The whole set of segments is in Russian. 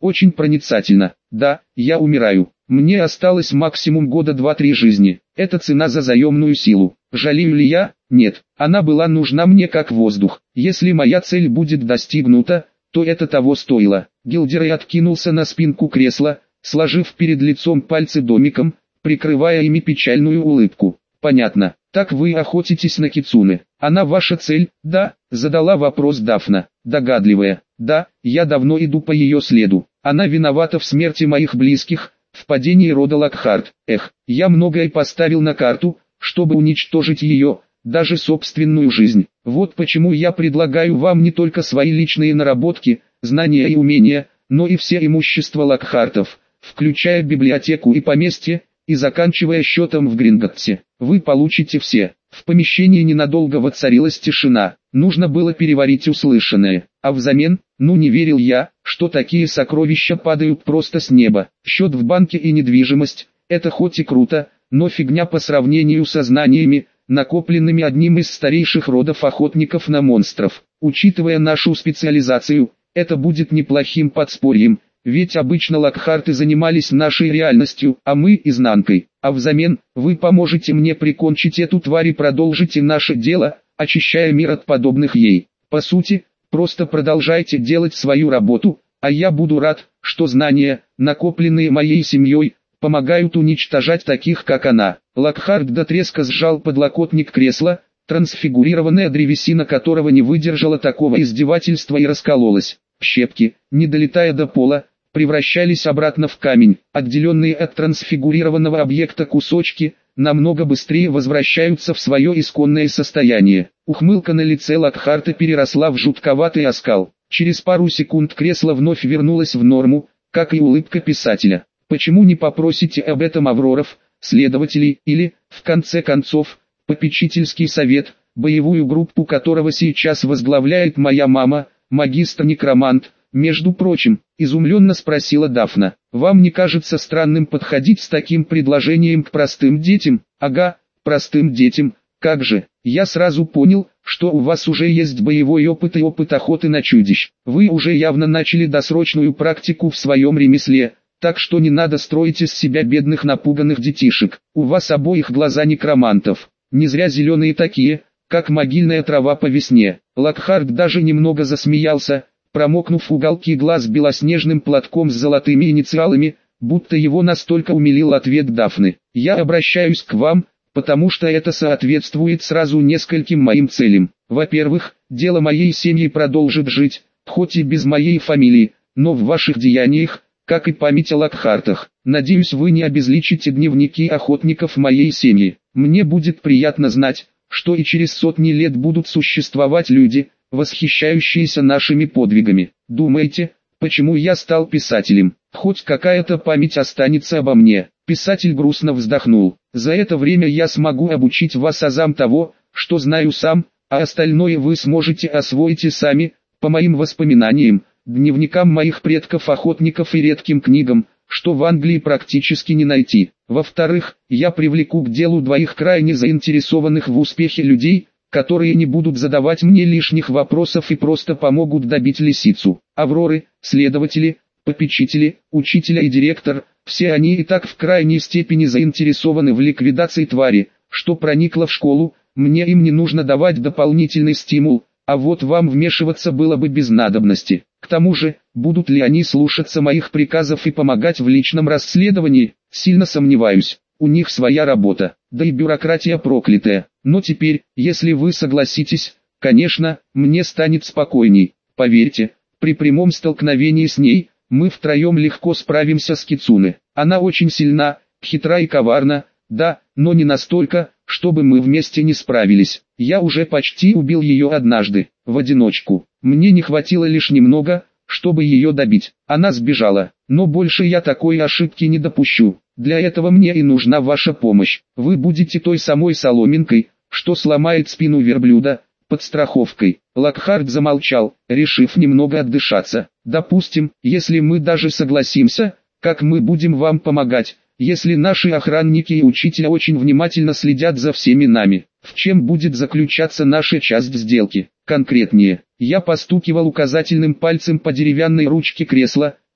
очень проницательно. Да, я умираю. Мне осталось максимум года 2-3 жизни. Это цена за заемную силу. Жалею ли я? Нет. Она была нужна мне как воздух. Если моя цель будет достигнута, то это того стоило. Гилдерей откинулся на спинку кресла, сложив перед лицом пальцы домиком, прикрывая ими печальную улыбку. Понятно. Так вы охотитесь на кицуне. Она ваша цель? Да, задала вопрос Дафна. Догадливая. Да, я давно иду по ее следу. Она виновата в смерти моих близких, в падении рода Локхарт. Эх, я многое поставил на карту, чтобы уничтожить ее, даже собственную жизнь. Вот почему я предлагаю вам не только свои личные наработки, знания и умения, но и все имущество Локхартов, включая библиотеку и поместье, и заканчивая счетом в Гринготте. Вы получите все. В помещении ненадолго воцарилась тишина. Нужно было переварить услышанное. А взамен, не верил я, что такие сокровища падают просто с неба. Счет в банке и недвижимость – это хоть и круто, но фигня по сравнению со знаниями, накопленными одним из старейших родов охотников на монстров. Учитывая нашу специализацию, это будет неплохим подспорьем. Ведь обычно Локхарты занимались нашей реальностью, а мы изнанкой. А взамен, вы поможете мне прикончить эту тварь и продолжите наше дело, очищая мир от подобных ей. По сути, просто продолжайте делать свою работу, а я буду рад, что знания, накопленные моей семьей, помогают уничтожать таких как она. Локхарт до треска сжал подлокотник кресла, трансфигурированная древесина которого не выдержала такого издевательства и раскололась. Щепки, не долетая до пола, превращались обратно в камень. Отделенные от трансфигурированного объекта кусочки, намного быстрее возвращаются в свое исконное состояние. Ухмылка на лице Локхарта переросла в жутковатый оскал. Через пару секунд кресло вновь вернулось в норму, как и улыбка писателя. Почему не попросите об этом Авроров, следователей или, в конце концов, попечительский совет, боевую группу которого сейчас возглавляет моя мама, магистр-некромант? Между прочим, изумленно спросила Дафна. Вам не кажется странным подходить с таким предложением к простым детям? Ага, простым детям, как же. Я сразу понял, что у вас уже есть боевой опыт и опыт охоты на чудищ. Вы уже явно начали досрочную практику в своем ремесле, так что не надо строить из себя бедных напуганных детишек. У вас обоих глаза некромантов. Не зря зеленые такие, как могильная трава по весне. Локхарт даже немного засмеялся, промокнув уголки глаз белоснежным платком с золотыми инициалами, будто его настолько умилил ответ Дафны. «Я обращаюсь к вам, потому что это соответствует сразу нескольким моим целям. Во-первых, дело моей семьи продолжит жить, хоть и без моей фамилии, но в ваших деяниях, как и память о Локхартах. Надеюсь, вы не обезличите дневники охотников моей семьи. Мне будет приятно знать, что и через сотни лет будут существовать люди, восхищающиеся нашими подвигами. Думаете, почему я стал писателем? Хоть какая-то память останется обо мне». Писатель грустно вздохнул. «За это время я смогу обучить вас азам того, что знаю сам, а остальное вы сможете освоить и сами, по моим воспоминаниям, дневникам моих предков-охотников и редким книгам, что в Англии практически не найти. Во-вторых, я привлеку к делу двоих крайне заинтересованных в успехе людей, которые не будут задавать мне лишних вопросов и просто помогут добить лисицу. Авроры, следователи, попечители, учителя и директор, все они и так в крайней степени заинтересованы в ликвидации твари, что проникла в школу. Мне им не нужно давать дополнительный стимул, а вот вам вмешиваться было бы без надобности. К тому же, будут ли они слушаться моих приказов и помогать в личном расследовании, сильно сомневаюсь. У них своя работа, да и бюрократия проклятая. Но теперь, если вы согласитесь, конечно, мне станет спокойней. Поверьте, при прямом столкновении с ней, мы втроем легко справимся с Кицуне. Она очень сильна, хитра и коварна, да, но не настолько, чтобы мы вместе не справились. Я уже почти убил ее однажды, в одиночку. Мне не хватило лишь немного, чтобы ее добить. Она сбежала, но больше я такой ошибки не допущу. Для этого мне и нужна ваша помощь. Вы будете той самой соломинкой, что сломает спину верблюда, подстраховкой. Локхарт замолчал, решив немного отдышаться. Допустим, если мы даже согласимся, как мы будем вам помогать, если наши охранники и учителя очень внимательно следят за всеми нами? В чем будет заключаться наша часть сделки? Конкретнее, я постукивал указательным пальцем по деревянной ручке кресла,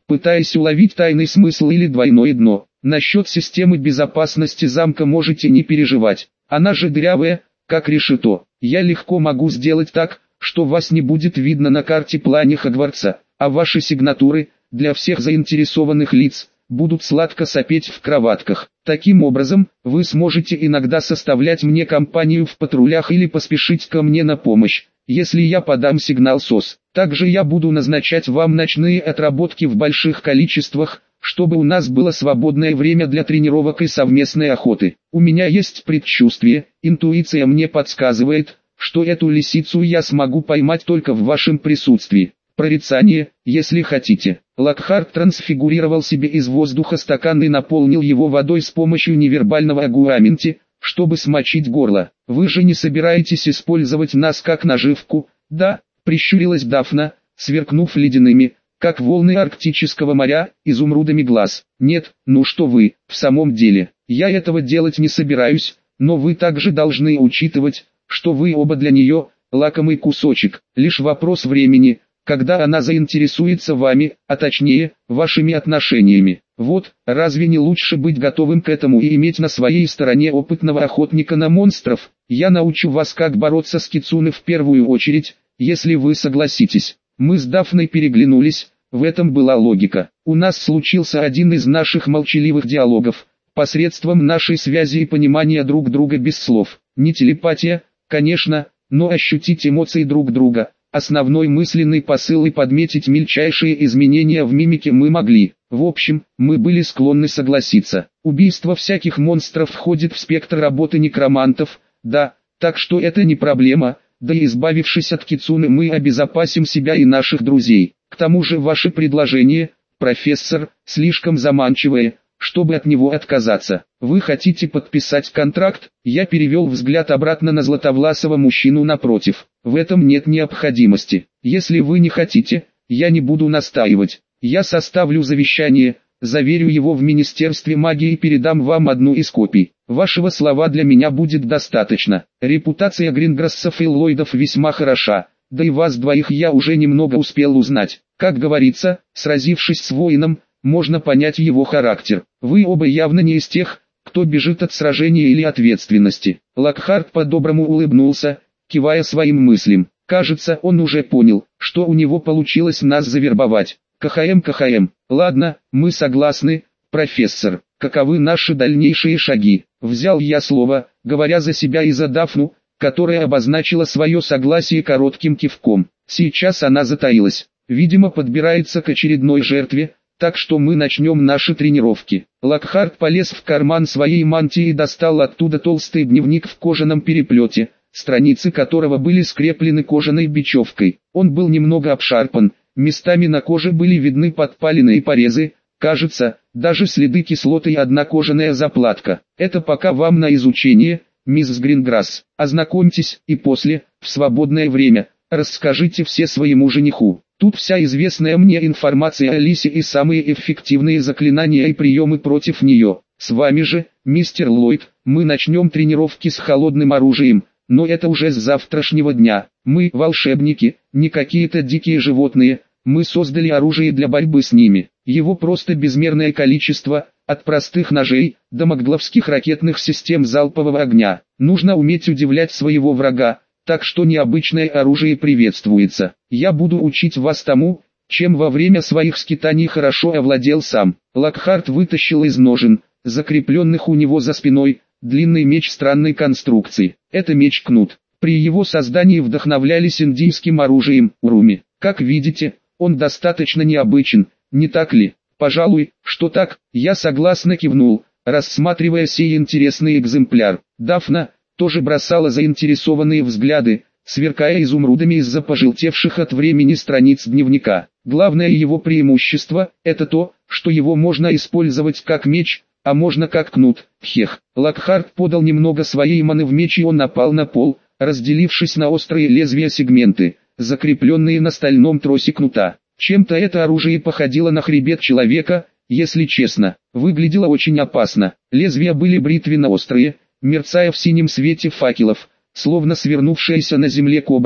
пытаясь уловить тайный смысл или двойное дно. Насчет системы безопасности замка можете не переживать. Она же дырявая, как решето. Я легко могу сделать так, что вас не будет видно на карте плане Хогвартса, а ваши сигнатуры, для всех заинтересованных лиц, будут сладко сопеть в кроватках. Таким образом, вы сможете иногда составлять мне компанию в патрулях или поспешить ко мне на помощь, если я подам сигнал СОС. Также я буду назначать вам ночные отработки в больших количествах, чтобы у нас было свободное время для тренировок и совместной охоты. У меня есть предчувствие, интуиция мне подсказывает, что эту лисицу я смогу поймать только в вашем присутствии. Прорицание, если хотите. Локхарт трансфигурировал себе из воздуха стакан и наполнил его водой с помощью невербального агуаменти, чтобы смочить горло. Вы же не собираетесь использовать нас как наживку, да? Прищурилась Дафна, сверкнув ледяными, как волны арктического моря, изумрудами глаз. Нет, ну что вы, в самом деле, я этого делать не собираюсь, но вы также должны учитывать, что вы оба для нее, лакомый кусочек, лишь вопрос времени, когда она заинтересуется вами, а точнее, вашими отношениями. Вот, разве не лучше быть готовым к этому и иметь на своей стороне опытного охотника на монстров? Я научу вас, как бороться с кицуне в первую очередь, если вы согласитесь. Мы с Дафной переглянулись, в этом была логика. У нас случился один из наших молчаливых диалогов, посредством нашей связи и понимания друг друга без слов. Не телепатия, конечно, но ощутить эмоции друг друга. Основной мысленный посыл и подметить мельчайшие изменения в мимике мы могли. В общем, мы были склонны согласиться. Убийство всяких монстров входит в спектр работы некромантов, да, так что это не проблема, да и избавившись от кицуне мы обезопасим себя и наших друзей. К тому же ваше предложение, профессор, слишком заманчивое, чтобы от него отказаться. Вы хотите подписать контракт? Я перевел взгляд обратно на златовласого мужчину напротив. В этом нет необходимости. Если вы не хотите, я не буду настаивать. Я составлю завещание, заверю его в Министерстве магии и передам вам одну из копий. Вашего слова для меня будет достаточно. Репутация Гринграссов и Ллойдов весьма хороша, да и вас двоих я уже немного успел узнать. Как говорится, сразившись с воином, можно понять его характер. Вы оба явно не из тех, кто бежит от сражения или ответственности. Локхарт по-доброму улыбнулся, кивая своим мыслям. Кажется, он уже понял, что у него получилось нас завербовать. КХМ. Ладно, мы согласны, профессор. Каковы наши дальнейшие шаги? Взял я слово, говоря за себя и за Дафну, которая обозначила свое согласие коротким кивком. Сейчас она затаилась. Видимо, подбирается к очередной жертве, так что мы начнем наши тренировки. Локхарт полез в карман своей мантии и достал оттуда толстый дневник в кожаном переплете, страницы которого были скреплены кожаной бечевкой. Он был немного обшарпан, местами на коже были видны подпалины и порезы, кажется, даже следы кислоты и одна кожаная заплатка. Это пока вам на изучение, мисс Гринграсс. Ознакомьтесь и после, в свободное время, расскажите все своему жениху. Тут вся известная мне информация о Лисе и самые эффективные заклинания и приемы против нее. С вами же, мистер Ллойд, мы начнем тренировки с холодным оружием, но это уже с завтрашнего дня. Мы, волшебники, не какие-то дикие животные, мы создали оружие для борьбы с ними. Его просто безмерное количество, от простых ножей, до магловских ракетных систем залпового огня. Нужно уметь удивлять своего врага, так что необычное оружие приветствуется. Я буду учить вас тому, чем во время своих скитаний хорошо овладел сам. Локхарт вытащил из ножен, закрепленных у него за спиной, длинный меч странной конструкции. Это меч-кнут. При его создании вдохновлялись индийским оружием, уруми. Как видите, он достаточно необычен, не так ли? Пожалуй, что так, я согласно кивнул, рассматривая сей интересный экземпляр. Дафна тоже бросала заинтересованные взгляды, сверкая изумрудами из-за пожелтевших от времени страниц дневника. Главное его преимущество – это то, что его можно использовать как меч, а можно как кнут. Хех. Локхарт подал немного своей маны в меч, и он напал на пол, разделившись на острые лезвия сегменты, закрепленные на стальном тросе кнута. Чем-то это оружие походило на хребет человека, если честно. Выглядело очень опасно. Лезвия были бритвенно-острые, мерцая в синем свете факелов, словно свернувшаяся на земле кобра.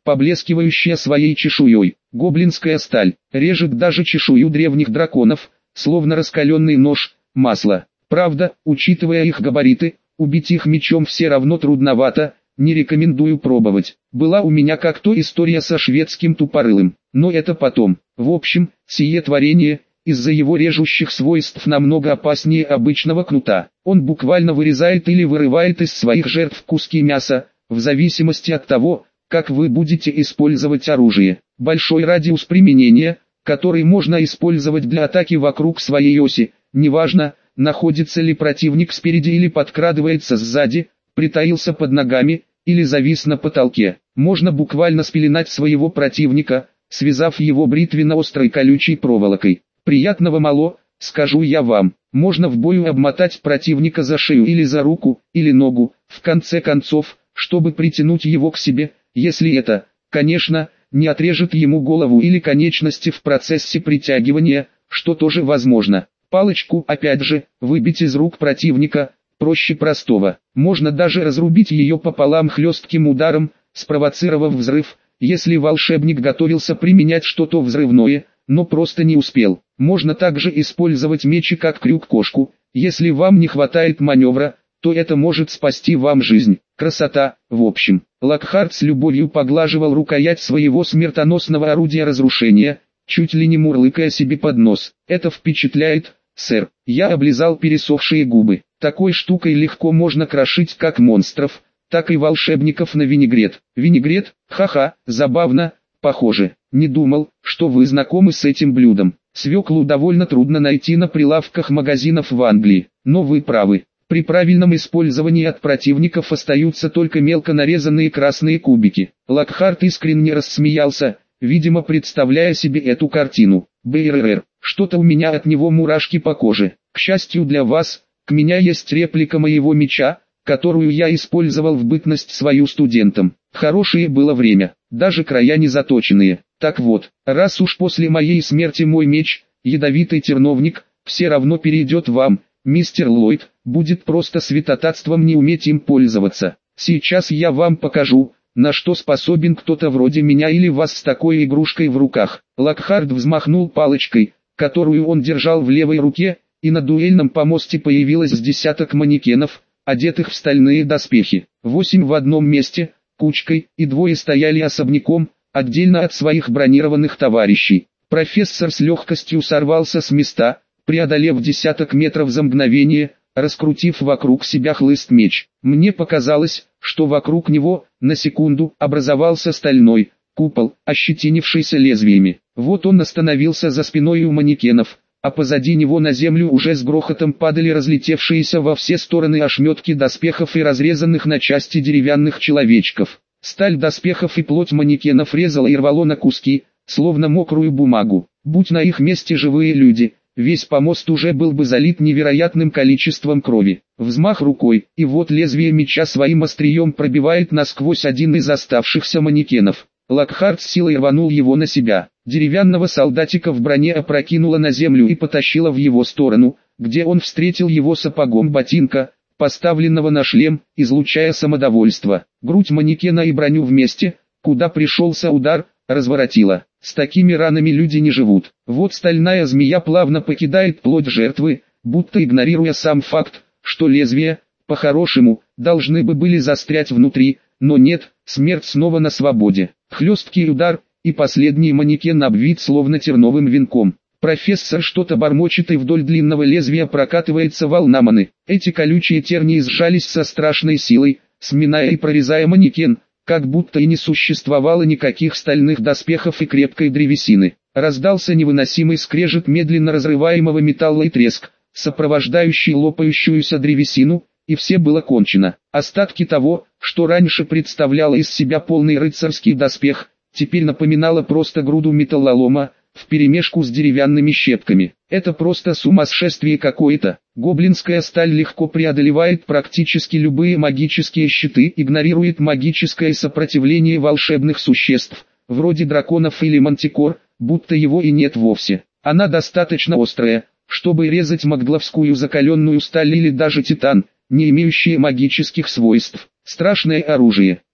поблескивающая своей чешуей. Гоблинская сталь режет даже чешую древних драконов, словно раскаленный нож, масло. Правда, учитывая их габариты, убить их мечом все равно трудновато, не рекомендую пробовать. Была у меня как-то история со шведским тупорылым, но это потом. В общем, сие творение, из-за его режущих свойств намного опаснее обычного кнута. Он буквально вырезает или вырывает из своих жертв куски мяса, в зависимости от того, как вы будете использовать оружие. Большой радиус применения, который можно использовать для атаки вокруг своей оси, неважно, находится ли противник спереди или подкрадывается сзади, притаился под ногами, или завис на потолке. Можно буквально спеленать своего противника, связав его бритвенно-острой колючей проволокой. Приятного мало, скажу я вам. Можно в бою обмотать противника за шею или за руку, или ногу, в конце концов, чтобы притянуть его к себе, если это, конечно, не отрежет ему голову или конечности в процессе притягивания, что тоже возможно. Палочку, опять же, выбить из рук противника, проще простого. Можно даже разрубить ее пополам хлестким ударом, спровоцировав взрыв, если волшебник готовился применять что-то взрывное, но просто не успел. Можно также использовать мечи как крюк-кошку, если вам не хватает маневра, то это может спасти вам жизнь. Красота, в общем. Локхарт с любовью поглаживал рукоять своего смертоносного орудия разрушения, чуть ли не мурлыкая себе под нос. Это впечатляет, сэр. Я облизал пересохшие губы. Такой штукой легко можно крошить как монстров, так и волшебников на винегрет. Винегрет? Ха-ха, забавно, похоже. Не думал, что вы знакомы с этим блюдом. Свеклу довольно трудно найти на прилавках магазинов в Англии, но вы правы. При правильном использовании от противников остаются только мелко нарезанные красные кубики. Локхарт искренне рассмеялся, видимо представляя себе эту картину. БРР, что-то у меня от него мурашки по коже. К счастью для вас, к меня есть реплика моего меча, которую я использовал в бытность свою студентом. Хорошее было время, даже края не заточенные. Так вот, раз уж после моей смерти мой меч, ядовитый терновник, все равно перейдет вам, мистер Ллойд, будет просто святотатством не уметь им пользоваться. Сейчас я вам покажу, на что способен кто-то вроде меня или вас с такой игрушкой в руках. Локхарт взмахнул палочкой, которую он держал в левой руке, и на дуэльном помосте появилось с десяток манекенов, одетых в стальные доспехи. 8 в одном месте, кучкой, и двое стояли особняком, отдельно от своих бронированных товарищей. Профессор с легкостью сорвался с места, преодолев десяток метров за мгновение, раскрутив вокруг себя хлыст-меч. Мне показалось, что вокруг него, на секунду, образовался стальной купол, ощетинившийся лезвиями. Вот он остановился за спиной у манекенов, а позади него на землю уже с грохотом падали разлетевшиеся во все стороны ошметки доспехов и разрезанных на части деревянных человечков. Сталь доспехов и плоть манекенов резала и рвало на куски, словно мокрую бумагу. Будь на их месте живые люди, весь помост уже был бы залит невероятным количеством крови. Взмах рукой, и вот лезвие меча своим острием пробивает насквозь один из оставшихся манекенов. Локхарт с силой рванул его на себя. Деревянного солдатика в броне опрокинуло на землю и потащило в его сторону, где он встретил его сапогом ботинка, поставленного на шлем, излучая самодовольство. Грудь манекена и броню вместе, куда пришелся удар, разворотила. С такими ранами люди не живут. Вот стальная змея плавно покидает плоть жертвы, будто игнорируя сам факт, что лезвия, по-хорошему, должны бы были застрять внутри, но нет, смерть снова на свободе. Хлесткий удар, и последний манекен обвит словно терновым венком. Профессор что-то бормочет, и вдоль длинного лезвия прокатывается волна маны. Эти колючие тернии сжались со страшной силой, сминая и прорезая манекен, как будто и не существовало никаких стальных доспехов и крепкой древесины. Раздался невыносимый скрежет медленно разрываемого металла и треск, сопровождающий лопающуюся древесину, и все было кончено. Остатки того, что раньше представляло из себя полный рыцарский доспех, теперь напоминало просто груду металлолома, вперемешку с деревянными щепками. Это просто сумасшествие какое-то. Гоблинская сталь легко преодолевает практически любые магические щиты, игнорирует магическое сопротивление волшебных существ, вроде драконов или мантикор, будто его и нет вовсе. Она достаточно острая, чтобы резать магдловскую закаленную сталь или даже титан, не имеющие магических свойств. Страшное оружие.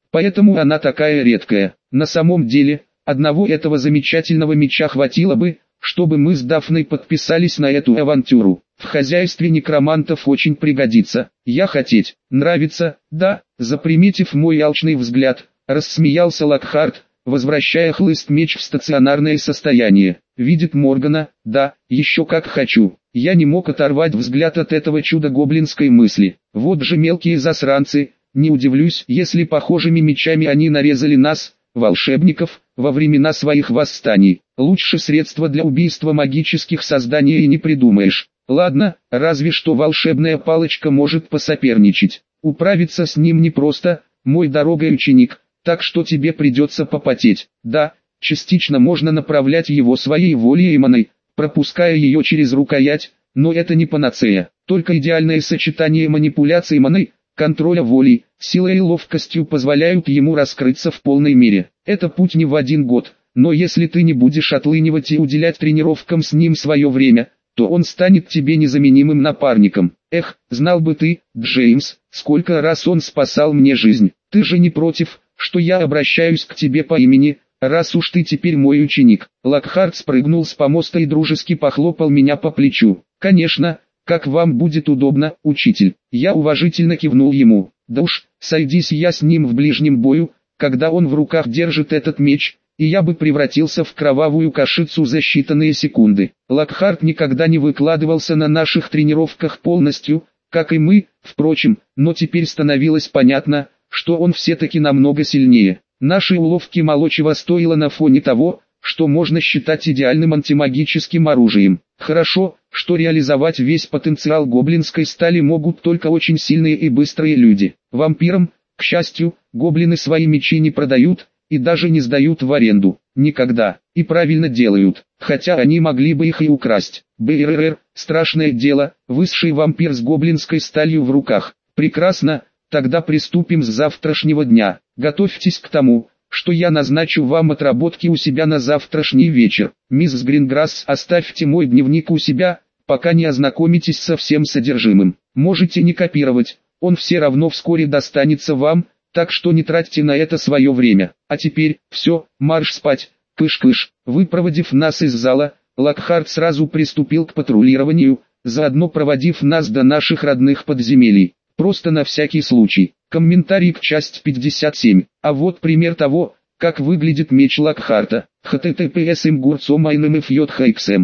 Поэтому она такая редкая. На самом деле, одного этого замечательного меча хватило бы, чтобы мы с Дафной подписались на эту авантюру. В хозяйстве некромантов очень пригодится. Я хотеть, нравится, да, заприметив мой алчный взгляд, рассмеялся Локхарт, возвращая хлыст-меч в стационарное состояние. Видит Моргана, да, еще как хочу. Я не мог оторвать взгляд от этого чуда гоблинской мысли. Вот же мелкие засранцы, не удивлюсь, если похожими мечами они нарезали нас, волшебников, во времена своих восстаний. Лучше средства для убийства магических созданий и не придумаешь. Ладно, разве что волшебная палочка может посоперничать. Управиться с ним непросто, мой дорогой ученик, так что тебе придется попотеть. Да, частично можно направлять его своей волей и маной, пропуская ее через рукоять, но это не панацея. Только идеальное сочетание манипуляций маной, контроля волей, силой и ловкостью позволяют ему раскрыться в полной мере. Это путь не в один год, но если ты не будешь отлынивать и уделять тренировкам с ним свое время, то он станет тебе незаменимым напарником. Эх, знал бы ты, Джеймс, сколько раз он спасал мне жизнь. Ты же не против, что я обращаюсь к тебе по имени, раз уж ты теперь мой ученик. Локхарт спрыгнул с помоста и дружески похлопал меня по плечу. Конечно, как вам будет удобно, учитель. Я уважительно кивнул ему. Да уж, сойдись я с ним в ближнем бою, когда он в руках держит этот меч, и я бы превратился в кровавую кашицу за считанные секунды. Локхарт никогда не выкладывался на наших тренировках полностью, как и мы, впрочем, но теперь становилось понятно, что он все-таки намного сильнее. Наши уловки мало чего стоило на фоне того, что можно считать идеальным антимагическим оружием. Хорошо, что реализовать весь потенциал гоблинской стали могут только очень сильные и быстрые люди. Вампирам, к счастью, гоблины свои мечи не продают, и даже не сдают в аренду. Никогда. И правильно делают, хотя они могли бы их и украсть. БРР, страшное дело, высший вампир с гоблинской сталью в руках. Прекрасно, тогда приступим с завтрашнего дня. Готовьтесь к тому, что я назначу вам отработки у себя на завтрашний вечер. Мисс Гринграсс, оставьте мой дневник у себя, пока не ознакомитесь со всем содержимым. Можете не копировать, он все равно вскоре достанется вам, так что не тратьте на это свое время. А теперь, все, марш спать, кыш-кыш. Выпроводив нас из зала, Локхарт сразу приступил к патрулированию, заодно проводив нас до наших родных подземелий. Просто на всякий случай. Комментарий к части 57. А вот пример того, как выглядит меч Локхарта. https imgurtsomainemfjxm.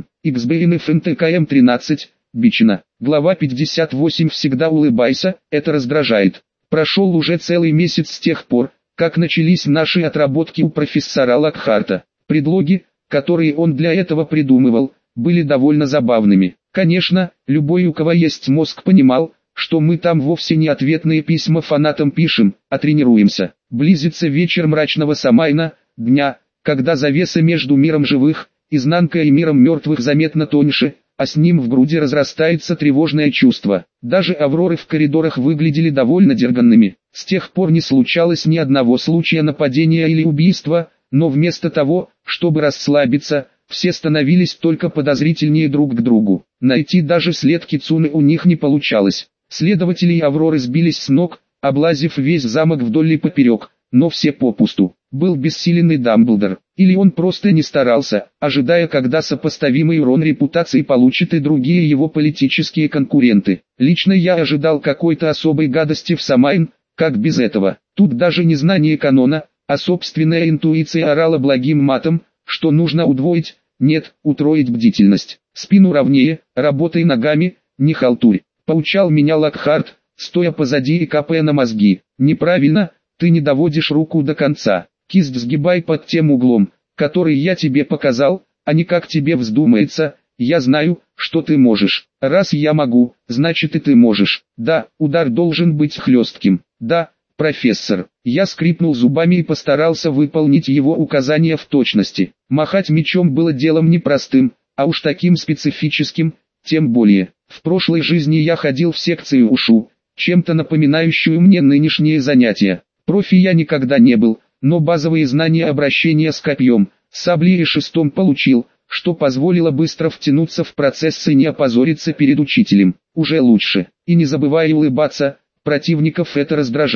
xbnfntkm 13. Бичина. Глава 58. Всегда улыбайся, это раздражает. Прошел уже целый месяц с тех пор, как начались наши отработки у профессора Локхарта. Предлоги, которые он для этого придумывал, были довольно забавными. Конечно, любой у кого есть мозг понимал, что мы там вовсе не ответные письма фанатам пишем, а тренируемся. Близится вечер мрачного Самайна, дня, когда завеса между миром живых, изнанкой и миром мертвых заметно тоньше, а с ним в груди разрастается тревожное чувство. Даже авроры в коридорах выглядели довольно дерганными. С тех пор не случалось ни одного случая нападения или убийства, но вместо того, чтобы расслабиться, все становились только подозрительнее друг к другу. Найти даже след Кицуны у них не получалось. Следователи Авроры сбились с ног, облазив весь замок вдоль и поперек, но все попусту. Был бессилен и Дамблдор, или он просто не старался, ожидая, когда сопоставимый урон репутации получат и другие его политические конкуренты. Лично я ожидал какой-то особой гадости в Самайн, как без этого. Тут даже не знание канона, а собственная интуиция орала благим матом, что нужно удвоить, нет, утроить бдительность. Спину ровнее, работай ногами, не халтурь. Поучал меня Локхарт, стоя позади и капая на мозги. Неправильно, ты не доводишь руку до конца. Кисть сгибай под тем углом, который я тебе показал, а не как тебе вздумается. Я знаю, что ты можешь. Раз я могу, значит и ты можешь. Да, удар должен быть хлестким. Да, профессор. Я скрипнул зубами и постарался выполнить его указания в точности. Махать мечом было делом непростым, а уж таким специфическим, тем более. В прошлой жизни я ходил в секцию УШУ, чем-то напоминающую мне нынешние занятия. Профи я никогда не был, но базовые знания обращения с копьем, саблей и шестом получил, что позволило быстро втянуться в процесс и не опозориться перед учителем. Уже лучше. И не забывай улыбаться, противников это раздражает.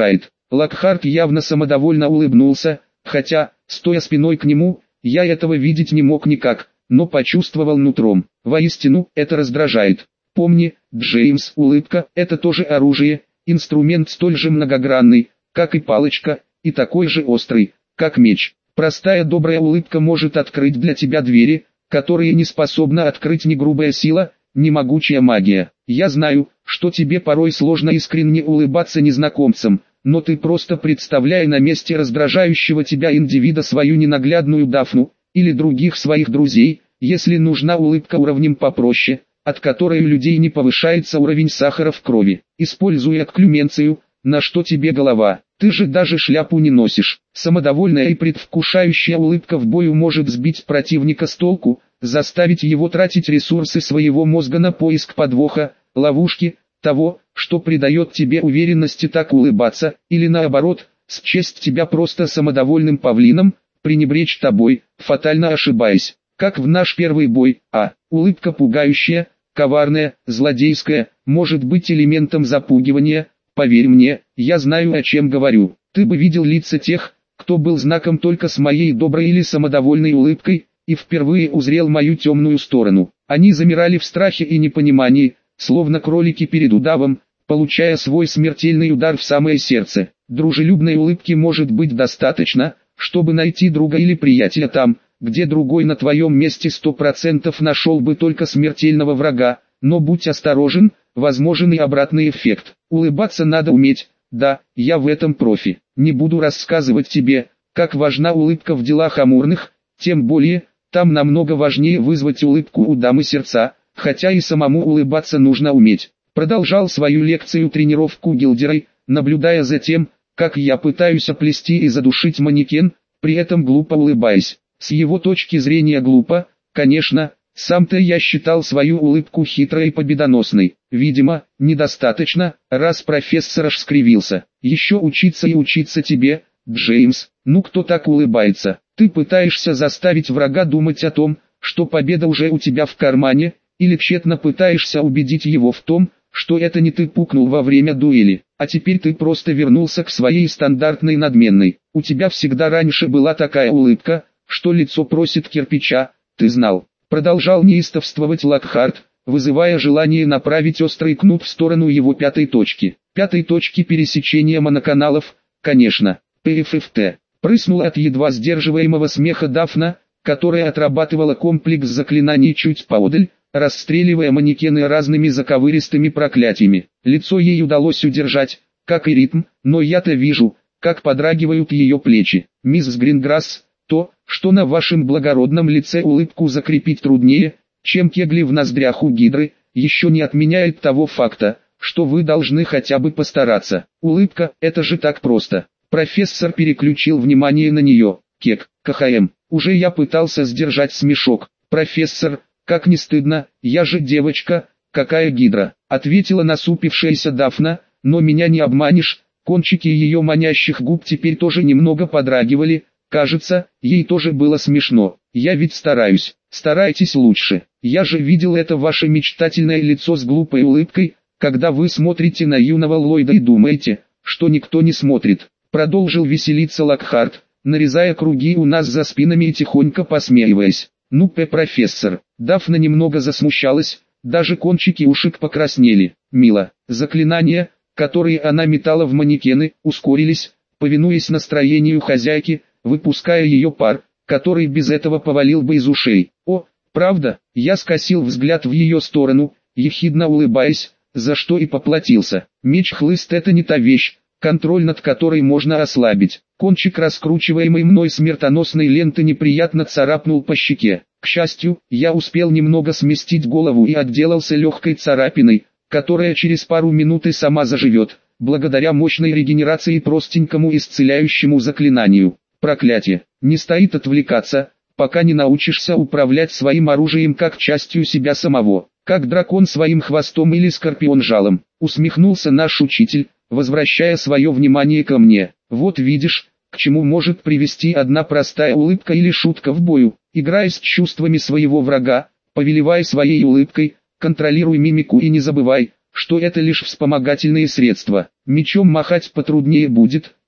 Локхарт явно самодовольно улыбнулся, хотя, стоя спиной к нему, я этого видеть не мог никак, но почувствовал нутром. Воистину, это раздражает. Помни, Джеймс, улыбка – это тоже оружие, инструмент столь же многогранный, как и палочка, и такой же острый, как меч. Простая добрая улыбка может открыть для тебя двери, которые не способна открыть ни грубая сила, ни могучая магия. Я знаю, что тебе порой сложно искренне улыбаться незнакомцам, но ты просто представляй на месте раздражающего тебя индивида свою ненаглядную Дафну, или других своих друзей, если нужна улыбка уровнем попроще, от которой у людей не повышается уровень сахара в крови. Используй окклюменцию, на что тебе голова, ты же даже шляпу не носишь. Самодовольная и предвкушающая улыбка в бою может сбить противника с толку, заставить его тратить ресурсы своего мозга на поиск подвоха, ловушки, того, что придает тебе уверенности так улыбаться, или наоборот, счесть тебя просто самодовольным павлином, пренебречь тобой, фатально ошибаясь. Как в наш первый бой, улыбка пугающая, коварная, злодейская, может быть элементом запугивания. Поверь мне, я знаю, о чем говорю. Ты бы видел лица тех, кто был знаком только с моей доброй или самодовольной улыбкой, и впервые узрел мою темную сторону. Они замирали в страхе и непонимании, словно кролики перед удавом, получая свой смертельный удар в самое сердце. Дружелюбной улыбки может быть достаточно, чтобы найти друга или приятеля там, где другой на твоем месте 100% нашел бы только смертельного врага, но будь осторожен, возможен и обратный эффект. Улыбаться надо уметь, да, я в этом профи. Не буду рассказывать тебе, как важна улыбка в делах амурных, тем более, там намного важнее вызвать улыбку у дамы сердца, хотя и самому улыбаться нужно уметь. Продолжал свою лекцию-тренировку Гилдерой, наблюдая за тем, как я пытаюсь оплести и задушить манекен, при этом глупо улыбаясь. С его точки зрения глупо, конечно, сам-то я считал свою улыбку хитрой и победоносной. Видимо, недостаточно, раз профессор аж скривился. Еще учиться и учиться тебе, Джеймс, ну кто так улыбается? Ты пытаешься заставить врага думать о том, что победа уже у тебя в кармане, или тщетно пытаешься убедить его в том, что это не ты пукнул во время дуэли, а теперь ты просто вернулся к своей стандартной надменной. У тебя всегда раньше была такая улыбка, что лицо просит кирпича, ты знал. Продолжал неистовствовать Локхарт, вызывая желание направить острый кнут в сторону его пятой точки. Пятой точки пересечения моноканалов, конечно, ПФФТ. Прыснула от едва сдерживаемого смеха Дафна, которая отрабатывала комплекс заклинаний чуть поодаль, расстреливая манекены разными заковыристыми проклятиями. Лицо ей удалось удержать, как и ритм, но я-то вижу, как подрагивают ее плечи. Мисс Гринграсс, то, что на вашем благородном лице улыбку закрепить труднее, чем кегли в ноздрях у гидры, еще не отменяет того факта, что вы должны хотя бы постараться. Улыбка, это же так просто. Профессор переключил внимание на нее. Кек, КХМ. Уже я пытался сдержать смешок. Профессор, как не стыдно, я же девочка, какая гидра, ответила насупившаяся Дафна, но меня не обманешь, кончики ее манящих губ теперь тоже немного подрагивали, кажется, ей тоже было смешно. Я ведь стараюсь, старайтесь лучше, я же видел это ваше мечтательное лицо с глупой улыбкой, когда вы смотрите на юного Ллойда и думаете, что никто не смотрит. Продолжил веселиться Локхарт, нарезая круги у нас за спинами и тихонько посмеиваясь. Ну профессор, Дафна немного засмущалась, даже кончики ушек покраснели. Мило, заклинания, которые она метала в манекены, ускорились, повинуясь настроению хозяйки, выпуская ее пар, который без этого повалил бы из ушей. О, правда, я скосил взгляд в ее сторону, ехидно улыбаясь, за что и поплатился. Меч-хлыст — это не та вещь, контроль над которой можно ослабить. Кончик раскручиваемой мной смертоносной ленты неприятно царапнул по щеке. К счастью, я успел немного сместить голову и отделался легкой царапиной, которая через пару минут и сама заживет, благодаря мощной регенерации и простенькому исцеляющему заклинанию. Проклятие, не стоит отвлекаться, пока не научишься управлять своим оружием как частью себя самого, как дракон своим хвостом или скорпион жалом. Усмехнулся наш учитель, возвращая свое внимание ко мне. Вот видишь, к чему может привести одна простая улыбка или шутка в бою. Играй с чувствами своего врага, повелевай своей улыбкой, контролируй мимику и не забывай, что это лишь вспомогательные средства. Мечом махать потруднее будет,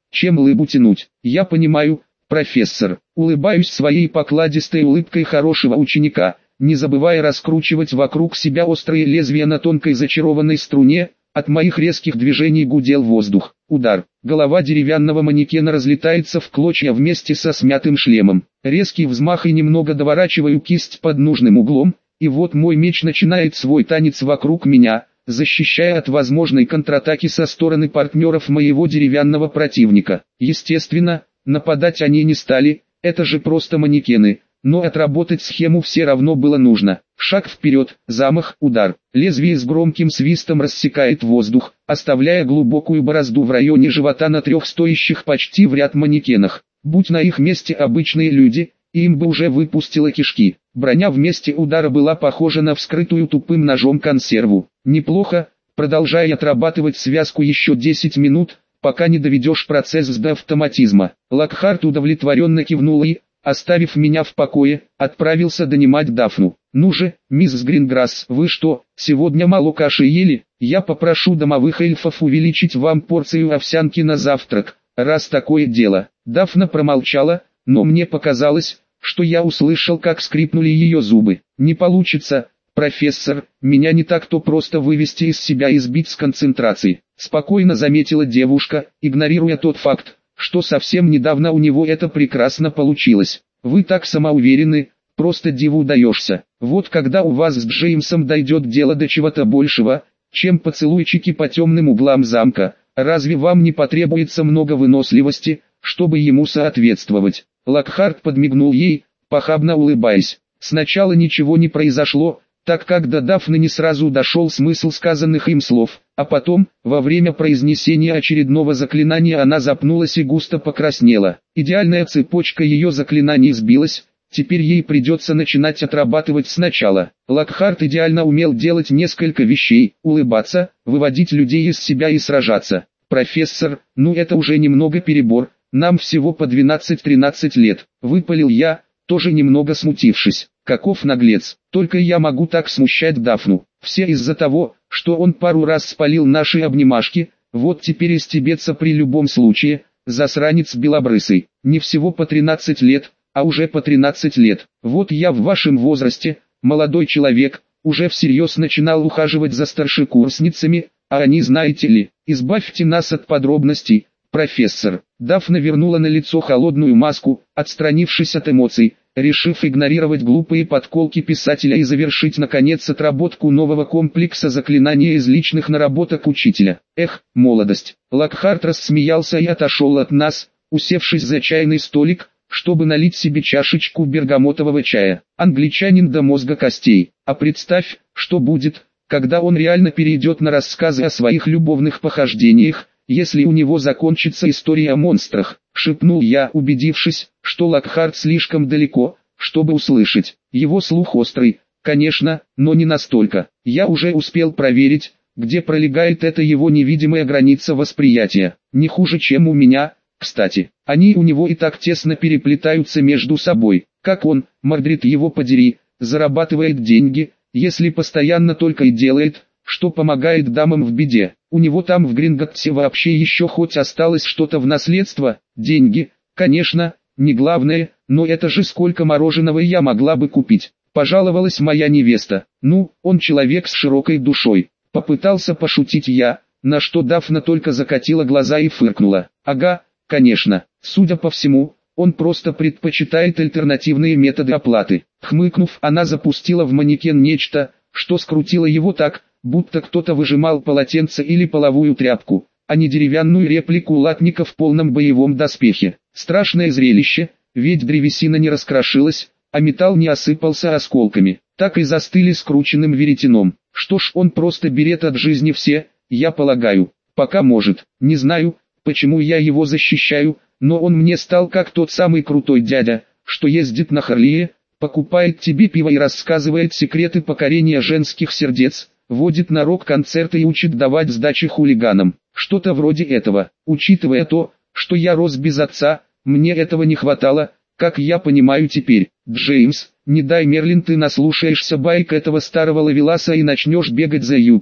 чем лыбу тянуть. Я понимаю, профессор. Улыбаюсь своей покладистой улыбкой хорошего ученика, не забывая раскручивать вокруг себя острые лезвия на тонкой зачарованной струне. От моих резких движений гудел воздух. Удар. Голова деревянного манекена разлетается в клочья вместе со смятым шлемом. Резкий взмах и немного доворачиваю кисть под нужным углом, и вот мой меч начинает свой танец вокруг меня, защищая от возможной контратаки со стороны партнеров моего деревянного противника. Естественно, нападать они не стали, это же просто манекены. Но отработать схему все равно было нужно. Шаг вперед, замах, удар. Лезвие с громким свистом рассекает воздух, оставляя глубокую борозду в районе живота на трех стоящих почти в ряд манекенах. Будь на их месте обычные люди, им бы уже выпустило кишки. Броня в месте удара была похожа на вскрытую тупым ножом консерву. Неплохо, продолжай отрабатывать связку еще 10 минут, пока не доведешь процесс до автоматизма. Локхарт удовлетворенно кивнул и, оставив меня в покое, отправился донимать Дафну. «Ну же, мисс Гринграсс, вы что, сегодня мало каши ели? Я попрошу домовых эльфов увеличить вам порцию овсянки на завтрак, раз такое дело». Дафна промолчала, но мне показалось, что я услышал, как скрипнули ее зубы. «Не получится, профессор, меня не так-то просто вывести из себя и сбить с концентрации», спокойно заметила девушка, игнорируя тот факт, что совсем недавно у него это прекрасно получилось. «Вы так самоуверены, просто диву даешься. Вот когда у вас с Джеймсом дойдет дело до чего-то большего, чем поцелуйчики по темным углам замка, разве вам не потребуется много выносливости, чтобы ему соответствовать?» Локхарт подмигнул ей, похабно улыбаясь. Сначала ничего не произошло, так как до Дафны не сразу дошел смысл сказанных им слов, а потом, во время произнесения очередного заклинания она запнулась и густо покраснела. Идеальная цепочка ее заклинаний сбилась, теперь ей придется начинать отрабатывать сначала. Локхарт идеально умел делать несколько вещей: улыбаться, выводить людей из себя и сражаться. «Профессор, ну это уже немного перебор, нам всего по 12-13 лет», выпалил я, тоже немного смутившись. Каков наглец, только я могу так смущать Дафну. Все из-за того, что он пару раз спалил наши обнимашки, вот теперь и стебется при любом случае, засранец белобрысый. Не всего по 13 лет, а уже по 13 лет. Вот я в вашем возрасте, молодой человек, уже всерьез начинал ухаживать за старшекурсницами, а они, знаете ли, избавьте нас от подробностей, профессор. Дафна вернула на лицо холодную маску, отстранившись от эмоций, решив игнорировать глупые подколки писателя и завершить наконец отработку нового комплекса заклинания из личных наработок учителя. Эх, молодость. Локхарт рассмеялся и отошел от нас, усевшись за чайный столик, чтобы налить себе чашечку бергамотового чая. Англичанин до мозга костей. А представь, что будет, когда он реально перейдет на рассказы о своих любовных похождениях, если у него закончится история о монстрах, шепнул я, убедившись, что Локхарт слишком далеко, чтобы услышать. Его слух острый, конечно, но не настолько. Я уже успел проверить, где пролегает эта его невидимая граница восприятия. Не хуже, чем у меня, кстати. Они у него и так тесно переплетаются между собой. Как он, Мордрид его подери, зарабатывает деньги, если постоянно только и делает, что помогает дамам в беде. У него там в Гринготтсе вообще еще хоть осталось что-то в наследство. Деньги, конечно, не главное, но это же сколько мороженого я могла бы купить. Пожаловалась моя невеста. Ну, он человек с широкой душой. Попытался пошутить я, на что Дафна только закатила глаза и фыркнула. Ага, конечно, судя по всему, он просто предпочитает альтернативные методы оплаты. Хмыкнув, она запустила в манекен нечто, что скрутило его так, будто кто-то выжимал полотенце или половую тряпку, а не деревянную реплику латника в полном боевом доспехе. Страшное зрелище, ведь древесина не раскрошилась, а металл не осыпался осколками, так и застыли скрученным веретеном. Что ж, он просто берет от жизни все, я полагаю, пока может. Не знаю, почему я его защищаю, но он мне стал как тот самый крутой дядя, что ездит на Харлее, покупает тебе пиво и рассказывает секреты покорения женских сердец, водит на рок-концерты и учит давать сдачи хулиганам. Что-то вроде этого. Учитывая то, что я рос без отца, мне этого не хватало, как я понимаю теперь. Джеймс, не дай Мерлин, ты наслушаешься баек этого старого ловеласа и начнешь бегать за юбками.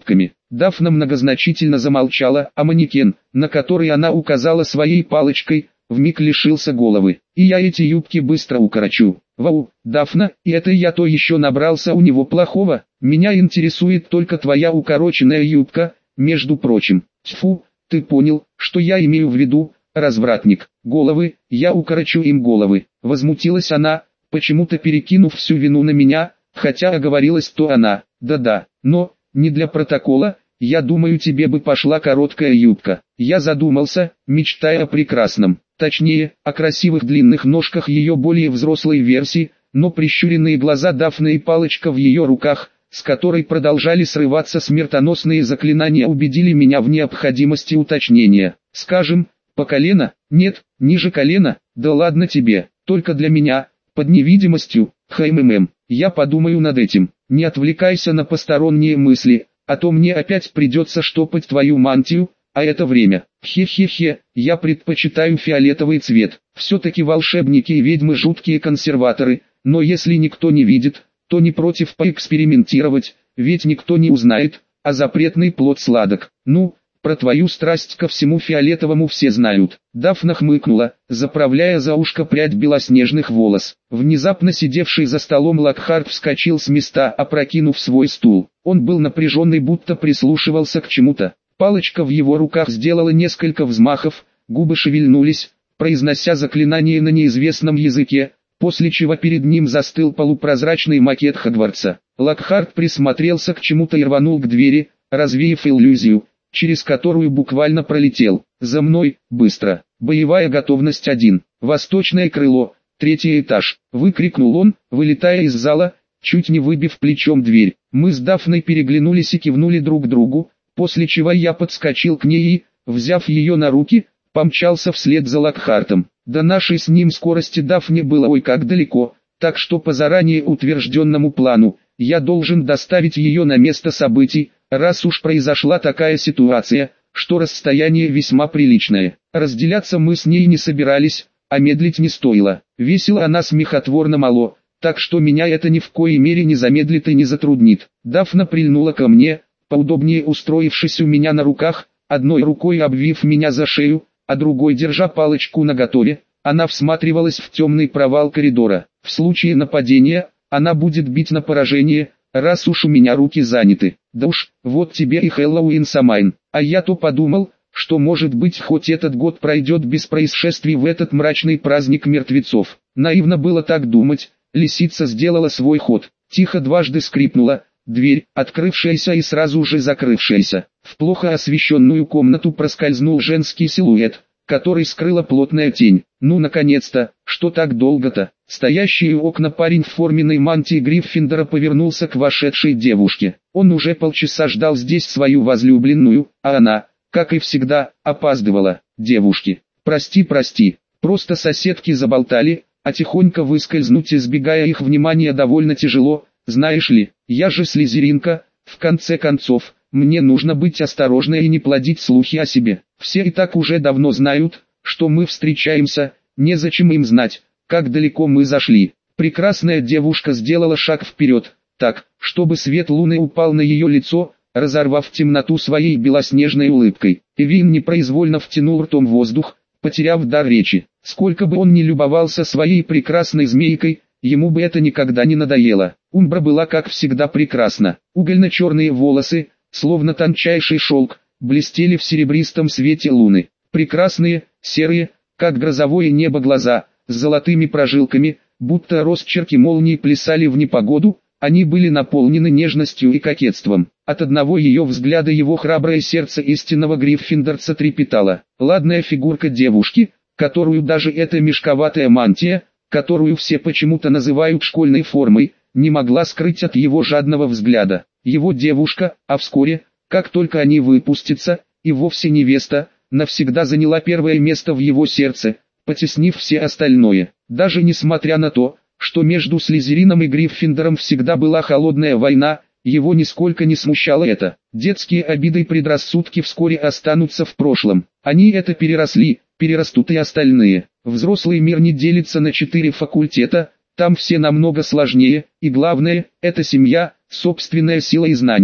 Дафна многозначительно замолчала, а манекен, на который она указала своей палочкой, вмиг лишился головы. И я эти юбки быстро укорочу. Вау, Дафна, и это я то еще набрался у него плохого? Меня интересует только твоя укороченная юбка, между прочим. Тьфу, ты понял, что я имею в виду, развратник. Головы, я укорочу им головы. Возмутилась она, почему-то перекинув всю вину на меня, хотя оговорилась то она. Да-да, но, не для протокола, я думаю, тебе бы пошла короткая юбка. Я задумался, мечтая о прекрасном. Точнее, о красивых длинных ножках ее более взрослой версии, но прищуренные глаза Дафны и палочка в ее руках, с которой продолжали срываться смертоносные заклинания, убедили меня в необходимости уточнения. Скажем, по колено? Нет, ниже колена? Да ладно тебе, только для меня, под невидимостью, я подумаю над этим. Не отвлекайся на посторонние мысли, а то мне опять придется штопать твою мантию, а это время. Хе-хе-хе, я предпочитаю фиолетовый цвет. Все-таки волшебники и ведьмы жуткие консерваторы, но если никто не видит, то не против поэкспериментировать, ведь никто не узнает, а запретный плод сладок. Ну, про твою страсть ко всему фиолетовому все знают. Дафна хмыкнула, заправляя за ушко прядь белоснежных волос. Внезапно сидевший за столом Локхарт вскочил с места, опрокинув свой стул. Он был напряженный, будто прислушивался к чему-то. Палочка в его руках сделала несколько взмахов, губы шевельнулись, произнося заклинание на неизвестном языке, после чего перед ним застыл полупрозрачный макет Хогвартса. Локхарт присмотрелся к чему-то и рванул к двери, развеяв иллюзию, через которую буквально пролетел. «За мной, быстро! Боевая готовность 1. Восточное крыло, 3-й этаж!» — выкрикнул он, вылетая из зала, чуть не выбив плечом дверь. Мы с Дафной переглянулись и кивнули друг другу, после чего я подскочил к ней и, взяв ее на руки, помчался вслед за Локхартом. До нашей с ним скорости Дафне было ой как далеко, так что по заранее утвержденному плану, я должен доставить ее на место событий, раз уж произошла такая ситуация, что расстояние весьма приличное. Разделяться мы с ней не собирались, а медлить не стоило. Весила она смехотворно мало, так что меня это ни в коей мере не замедлит и не затруднит. Дафна прильнула ко мне, поудобнее устроившись у меня на руках, одной рукой обвив меня за шею, а другой держа палочку наготове. Она всматривалась в темный провал коридора. В случае нападения, она будет бить на поражение, раз уж у меня руки заняты. Да уж, вот тебе и Хэллоуин Самайн. А я-то подумал, что может быть хоть этот год пройдет без происшествий в этот мрачный праздник мертвецов. Наивно было так думать. Лисица сделала свой ход. Тихо дважды скрипнула дверь, открывшаяся и сразу же закрывшаяся. В плохо освещенную комнату проскользнул женский силуэт, который скрыла плотная тень. Ну наконец-то, что так долго-то? Стоящий у окна парень в форменной мантии Гриффиндора повернулся к вошедшей девушке. Он уже полчаса ждал здесь свою возлюбленную, а она, как и всегда, опаздывала. Девушки, прости, просто соседки заболтали, а тихонько выскользнуть, избегая их внимания, довольно тяжело, знаешь ли, я же слизеринка, в конце концов. Мне нужно быть осторожной и не плодить слухи о себе. Все и так уже давно знают, что мы встречаемся, незачем им знать, как далеко мы зашли. Прекрасная девушка сделала шаг вперед, так, чтобы свет луны упал на ее лицо, разорвав темноту своей белоснежной улыбкой. Эвин непроизвольно втянул ртом воздух, потеряв дар речи. Сколько бы он ни любовался своей прекрасной змейкой, ему бы это никогда не надоело. Умбра была как всегда прекрасна. Угольно-черные волосы, словно тончайший шелк, блестели в серебристом свете луны. Прекрасные, серые, как грозовое небо глаза, с золотыми прожилками, будто росчерки молнии плясали в непогоду, они были наполнены нежностью и кокетством. От одного ее взгляда его храброе сердце истинного гриффиндорца трепетало. Ладная фигурка девушки, которую даже эта мешковатая мантия, которую все почему-то называют школьной формой, не могла скрыть от его жадного взгляда. Его девушка, а вскоре, как только они выпустятся, и вовсе невеста, навсегда заняла первое место в его сердце, потеснив все остальное. Даже несмотря на то, что между Слизерином и Гриффиндором всегда была холодная война, его нисколько не смущало это. Детские обиды и предрассудки вскоре останутся в прошлом. Они это переросли, перерастут и остальные. Взрослый мир не делится на 4 факультета, там все намного сложнее, и главное, это семья, собственная сила и знания.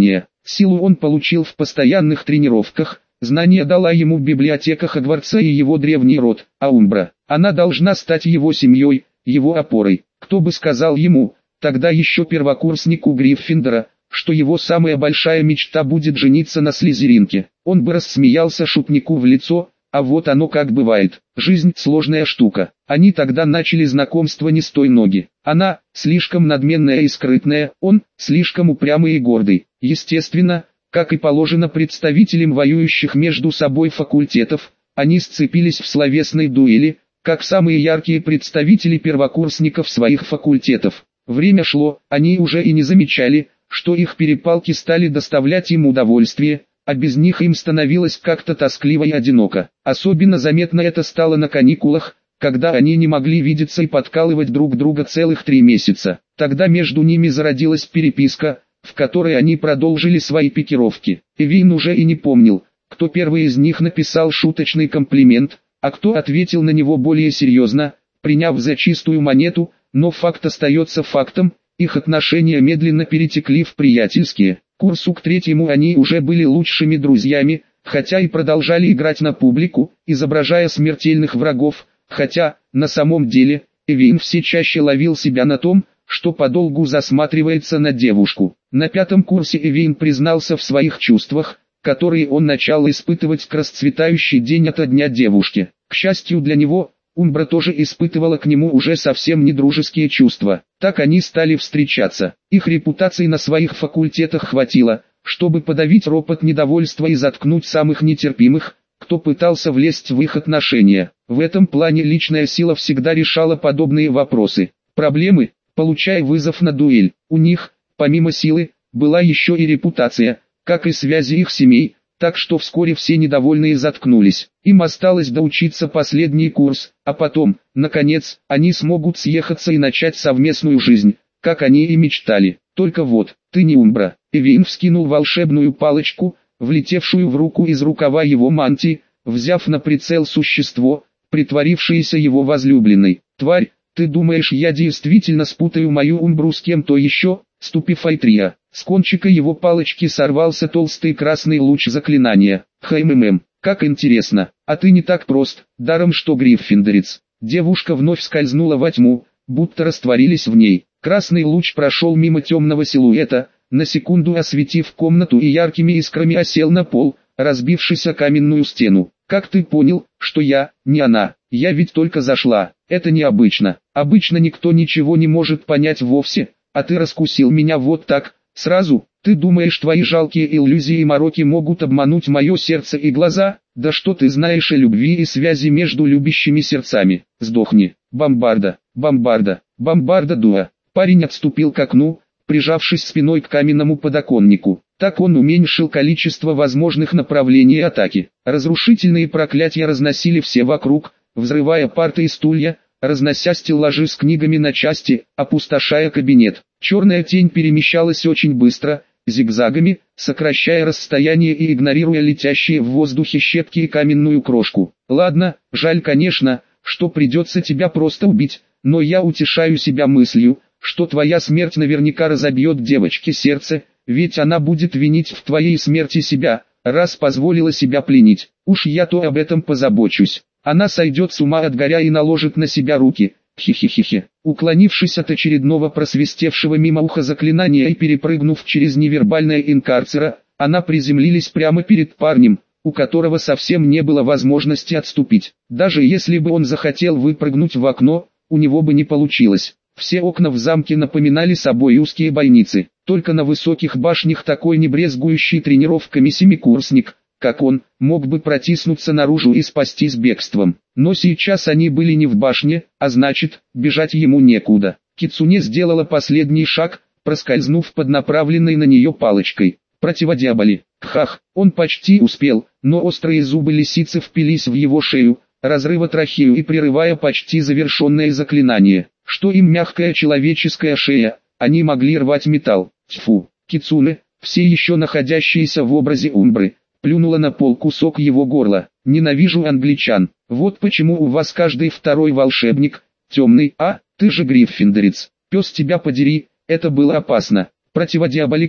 Силу он получил в постоянных тренировках, знания дала ему библиотека Хогвартса и его древний род, Аумбра. Она должна стать его семьей, его опорой. Кто бы сказал ему, тогда еще первокурснику Гриффиндора, что его самая большая мечта будет жениться на Слизеринке. Он бы рассмеялся шутнику в лицо, а вот оно как бывает. Жизнь сложная штука. Они тогда начали знакомство не с той ноги. Она слишком надменная и скрытная, он слишком упрямый и гордый. Естественно, как и положено представителям воюющих между собой факультетов, они сцепились в словесной дуэли, как самые яркие представители первокурсников своих факультетов. Время шло, они уже и не замечали, что их перепалки стали доставлять им удовольствие, а без них им становилось как-то тоскливо и одиноко. Особенно заметно это стало на каникулах, когда они не могли видеться и подкалывать друг друга целых 3 месяца. Тогда между ними зародилась переписка, в которой они продолжили свои пикировки. Эвин уже и не помнил, кто первый из них написал шуточный комплимент, а кто ответил на него более серьезно, приняв за чистую монету, но факт остается фактом, их отношения медленно перетекли в приятельские. К курсу к 3-му они уже были лучшими друзьями, хотя и продолжали играть на публику, изображая смертельных врагов, хотя, на самом деле, Эвин все чаще ловил себя на том, что подолгу засматривается на девушку. На 5-м курсе Эвин признался в своих чувствах, которые он начал испытывать к расцветающей день ото дня девушке. К счастью для него, Умбра тоже испытывала к нему уже совсем не дружеские чувства. Так они стали встречаться. Их репутации на своих факультетах хватило, чтобы подавить ропот недовольства и заткнуть самых нетерпимых, кто пытался влезть в их отношения. В этом плане личная сила всегда решала подобные вопросы. Проблемы, получая вызов на дуэль. У них, помимо силы, была еще и репутация, как и связи их семей, так что вскоре все недовольные заткнулись. Им осталось доучиться последний курс, а потом, наконец, они смогут съехаться и начать совместную жизнь, как они и мечтали. Только вот, ты не Умбра. Эвин вскинул волшебную палочку, влетевшую в руку из рукава его мантии, взяв на прицел существо, притворившееся его возлюбленной. Тварь, ты думаешь, я действительно спутаю мою Умбру с кем-то еще? Ступифайтрия. С кончика его палочки сорвался толстый красный луч заклинания. Как интересно, а ты не так прост, даром что гриффиндорец. Девушка вновь скользнула во тьму, будто растворились в ней. Красный луч прошел мимо темного силуэта, на секунду осветив комнату и яркими искрами осел на пол, разбившись о каменную стену. Как ты понял, что я, не она? Я ведь только зашла. Это необычно. Обычно никто ничего не может понять вовсе, а ты раскусил меня вот так, сразу. Ты думаешь, твои жалкие иллюзии и мороки могут обмануть мое сердце и глаза? Да что ты знаешь о любви и связи между любящими сердцами? Сдохни. Бомбарда, бомбарда, бомбарда дуа. Парень отступил к окну, прижавшись спиной к каменному подоконнику. Так он уменьшил количество возможных направлений атаки. Разрушительные проклятия разносили все вокруг, взрывая парты и стулья, разнося стеллажи с книгами на части, опустошая кабинет. Черная тень перемещалась очень быстро, зигзагами, сокращая расстояние и игнорируя летящие в воздухе щепки и каменную крошку. Ладно, жаль конечно, что придется тебя просто убить, но я утешаю себя мыслью, что твоя смерть наверняка разобьет девочке сердце, ведь она будет винить в твоей смерти себя, раз позволила себя пленить. Уж я-то об этом позабочусь. Она сойдет с ума от горя и наложит на себя руки. Хи-хи-хи-хи. Уклонившись от очередного просвистевшего мимо уха заклинания и перепрыгнув через невербальное инкарцера, она приземлились прямо перед парнем, у которого совсем не было возможности отступить. Даже если бы он захотел выпрыгнуть в окно, у него бы не получилось. Все окна в замке напоминали собой узкие бойницы. Только на высоких башнях такой не брезгующий тренировками семикурсник, как он, мог бы протиснуться наружу и спастись бегством. Но сейчас они были не в башне, а значит, бежать ему некуда. Кицуне сделала последний шаг, проскользнув под направленной на нее палочкой. Противодиаболи. Хах, он почти успел, но острые зубы лисицы впились в его шею, разрыва трахею и прерывая почти завершенное заклинание. Что им мягкая человеческая шея, они могли рвать металл. Тьфу, Кицуне, все еще находящаяся в образе Умбры, плюнула на пол кусок его горла. Ненавижу англичан. Вот почему у вас каждый второй волшебник темный, а ты же гриффиндорец. Пес тебя подери, это было опасно. Противодиаболика,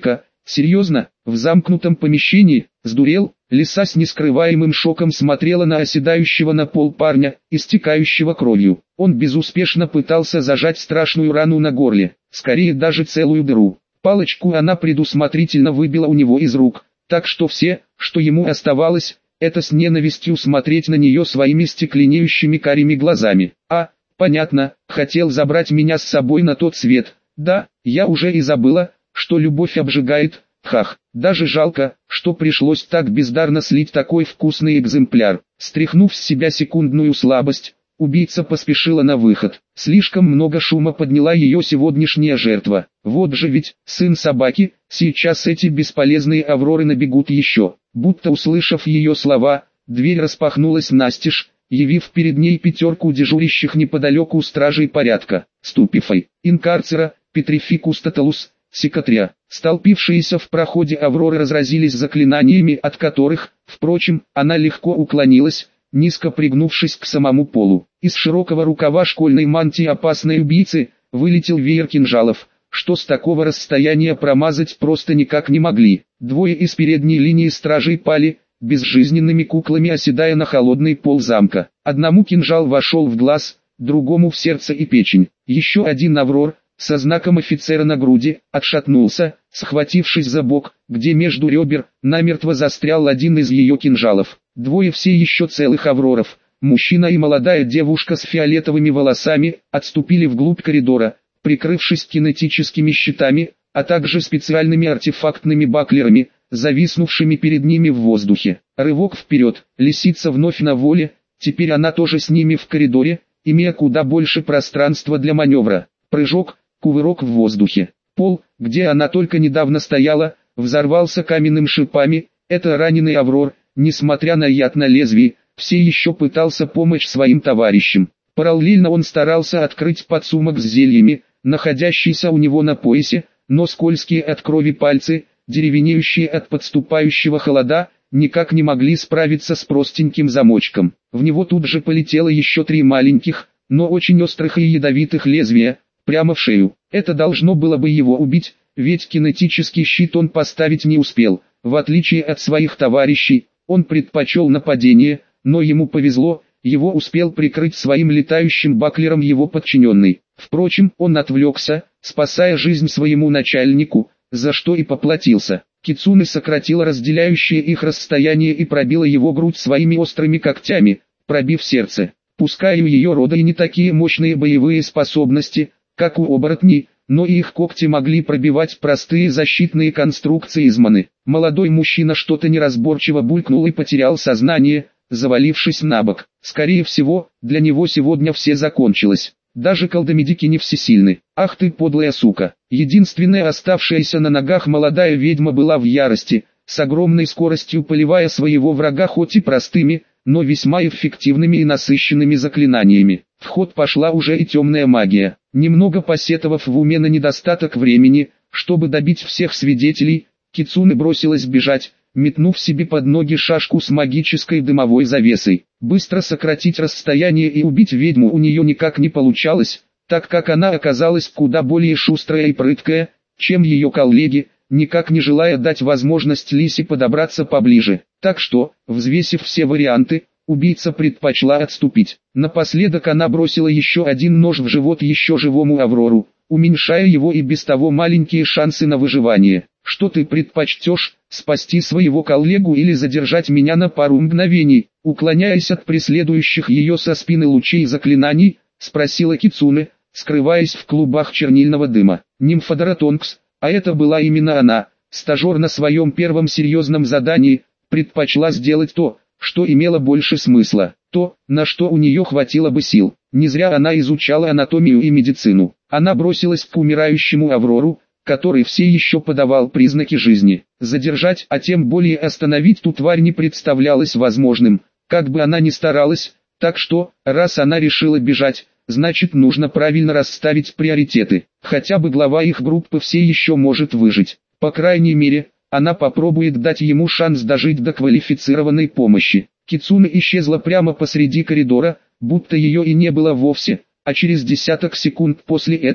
Серьезно, в замкнутом помещении, сдурел? Лиса с нескрываемым шоком смотрела на оседающего на пол парня, истекающего кровью. Он безуспешно пытался зажать страшную рану на горле, скорее даже целую дыру. Палочку она предусмотрительно выбила у него из рук, так что все, что ему оставалось, это с ненавистью смотреть на нее своими стекленеющими карими глазами. Понятно, хотел забрать меня с собой на тот свет. Да, я уже и забыла, что любовь обжигает. Хах, даже жалко, что пришлось так бездарно слить такой вкусный экземпляр. Стряхнув с себя секундную слабость, убийца поспешила на выход. Слишком много шума подняла ее сегодняшняя жертва. Вот же ведь, сын собаки, сейчас эти бесполезные авроры набегут еще. Будто услышав ее слова, дверь распахнулась настежь, явив перед ней пятерку дежурящих неподалеку стражей порядка. Ступифай, инкарцера, петрификус тоталус, секатря. Столпившиеся в проходе авроры разразились заклинаниями, от которых, впрочем, она легко уклонилась, низко пригнувшись к самому полу. Из широкого рукава школьной мантии опасной убийцы вылетел веер кинжалов, что с такого расстояния промазать просто никак не могли. Двое из передней линии стражей пали, безжизненными куклами оседая на холодный пол замка. Одному кинжал вошел в глаз, другому в сердце и печень. Еще один аврор, со знаком офицера на груди, отшатнулся, схватившись за бок, где между ребер, намертво застрял один из ее кинжалов. Двое все еще целых авроров, мужчина и молодая девушка с фиолетовыми волосами, отступили вглубь коридора, прикрывшись кинетическими щитами, а также специальными артефактными баклерами, зависнувшими перед ними в воздухе. Рывок вперед, лисица вновь на воле, теперь она тоже с ними в коридоре, имея куда больше пространства для маневра. Прыжок, кувырок в воздухе. Пол, где она только недавно стояла, взорвался каменным шипами. Это раненый аврор, несмотря на яд на лезвии, все еще пытался помочь своим товарищам. Параллельно он старался открыть подсумок с зельями, находящийся у него на поясе, но скользкие от крови пальцы, деревенеющие от подступающего холода, никак не могли справиться с простеньким замочком. В него тут же полетело еще 3 маленьких, но очень острых и ядовитых лезвия, прямо в шею. Это должно было бы его убить, ведь кинетический щит он поставить не успел. В отличие от своих товарищей, он предпочел нападение, но ему повезло, его успел прикрыть своим летающим баклером его подчиненный. Впрочем, он отвлекся, спасая жизнь своему начальнику, за что и поплатился. Кицуне сократила разделяющее их расстояние и пробила его грудь своими острыми когтями, пробив сердце. Пускай у ее рода и не такие мощные боевые способности, как у оборотней, но и их когти могли пробивать простые защитные конструкции из маны. Молодой мужчина что-то неразборчиво булькнул и потерял сознание, завалившись на бок. Скорее всего, для него сегодня все закончилось. Даже колдомедики не всесильны. Ах ты подлая сука! Единственная оставшаяся на ногах молодая ведьма была в ярости, с огромной скоростью поливая своего врага хоть и простыми, но весьма эффективными и насыщенными заклинаниями. В ход пошла уже и темная магия. Немного посетовав в уме на недостаток времени, чтобы добить всех свидетелей, Кицуне бросилась бежать, метнув себе под ноги шашку с магической дымовой завесой. Быстро сократить расстояние и убить ведьму у нее никак не получалось, так как она оказалась куда более шустрая и прыткая, чем ее коллеги, никак не желая дать возможность Лисе подобраться поближе. Так что, взвесив все варианты, убийца предпочла отступить. Напоследок она бросила еще один нож в живот еще живому Аврору, уменьшая его и без того маленькие шансы на выживание. «Что ты предпочтешь, спасти своего коллегу или задержать меня на пару мгновений?» Уклоняясь от преследующих ее со спины лучей заклинаний, спросила Кицуне, скрываясь в клубах чернильного дыма. Нимфодора Тонкс, а это была именно она, стажер на своем первом серьезном задании, предпочла сделать то, что имело больше смысла, то, на что у нее хватило бы сил. Не зря она изучала анатомию и медицину. Она бросилась к умирающему Аврору, который все еще подавал признаки жизни. Задержать, а тем более остановить ту тварь не представлялось возможным, как бы она ни старалась, так что, раз она решила бежать, значит нужно правильно расставить приоритеты. Хотя бы глава их группы все еще может выжить. По крайней мере, она попробует дать ему шанс дожить до квалифицированной помощи. Кицуне исчезла прямо посреди коридора, будто ее и не было вовсе, а через десяток секунд после этого,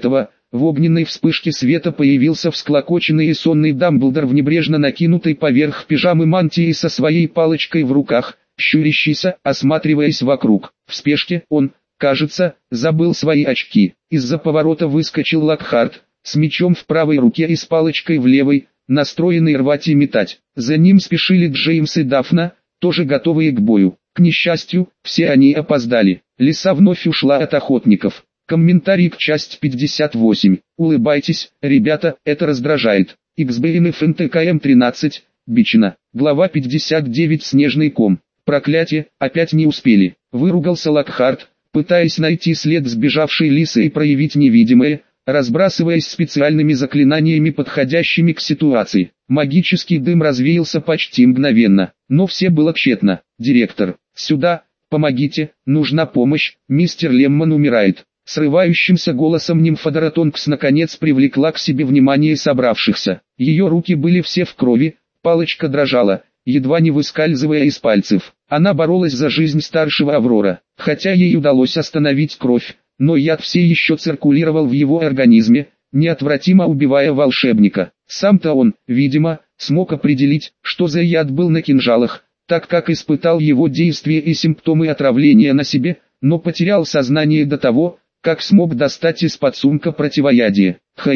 в огненной вспышке света появился всклокоченный и сонный Дамблдор в небрежно накинутой поверх пижамы мантии со своей палочкой в руках, щурящийся, осматриваясь вокруг. В спешке он, кажется, забыл свои очки. Из-за поворота выскочил Локхарт, с мечом в правой руке и с палочкой в левой, настроенный рвать и метать. За ним спешили Джеймс и Дафна, тоже готовые к бою. К несчастью, все они опоздали. Лиса вновь ушла от охотников. Комментарий к части 58. Улыбайтесь, ребята, это раздражает. XBNF НТКМ 13, Бичина. Глава 59. Снежный ком. Проклятие, опять не успели. Выругался Локхарт, пытаясь найти след сбежавшей лисы и проявить невидимое, разбрасываясь специальными заклинаниями, подходящими к ситуации. Магический дым развеялся почти мгновенно, но все было тщетно. «Директор, сюда, помогите, нужна помощь, мистер Леммон умирает». Срывающимся голосом нимфодора Тонкс наконец привлекла к себе внимание собравшихся. Ее руки были все в крови, палочка дрожала, едва не выскальзывая из пальцев. Она боролась за жизнь старшего Аврора, хотя ей удалось остановить кровь, но яд все еще циркулировал в его организме, неотвратимо убивая волшебника. Сам-то он, видимо, смог определить, что за яд был на кинжалах, так как испытал его действие и симптомы отравления на себе, но потерял сознание до того, как смог достать из-под сумка противоядие.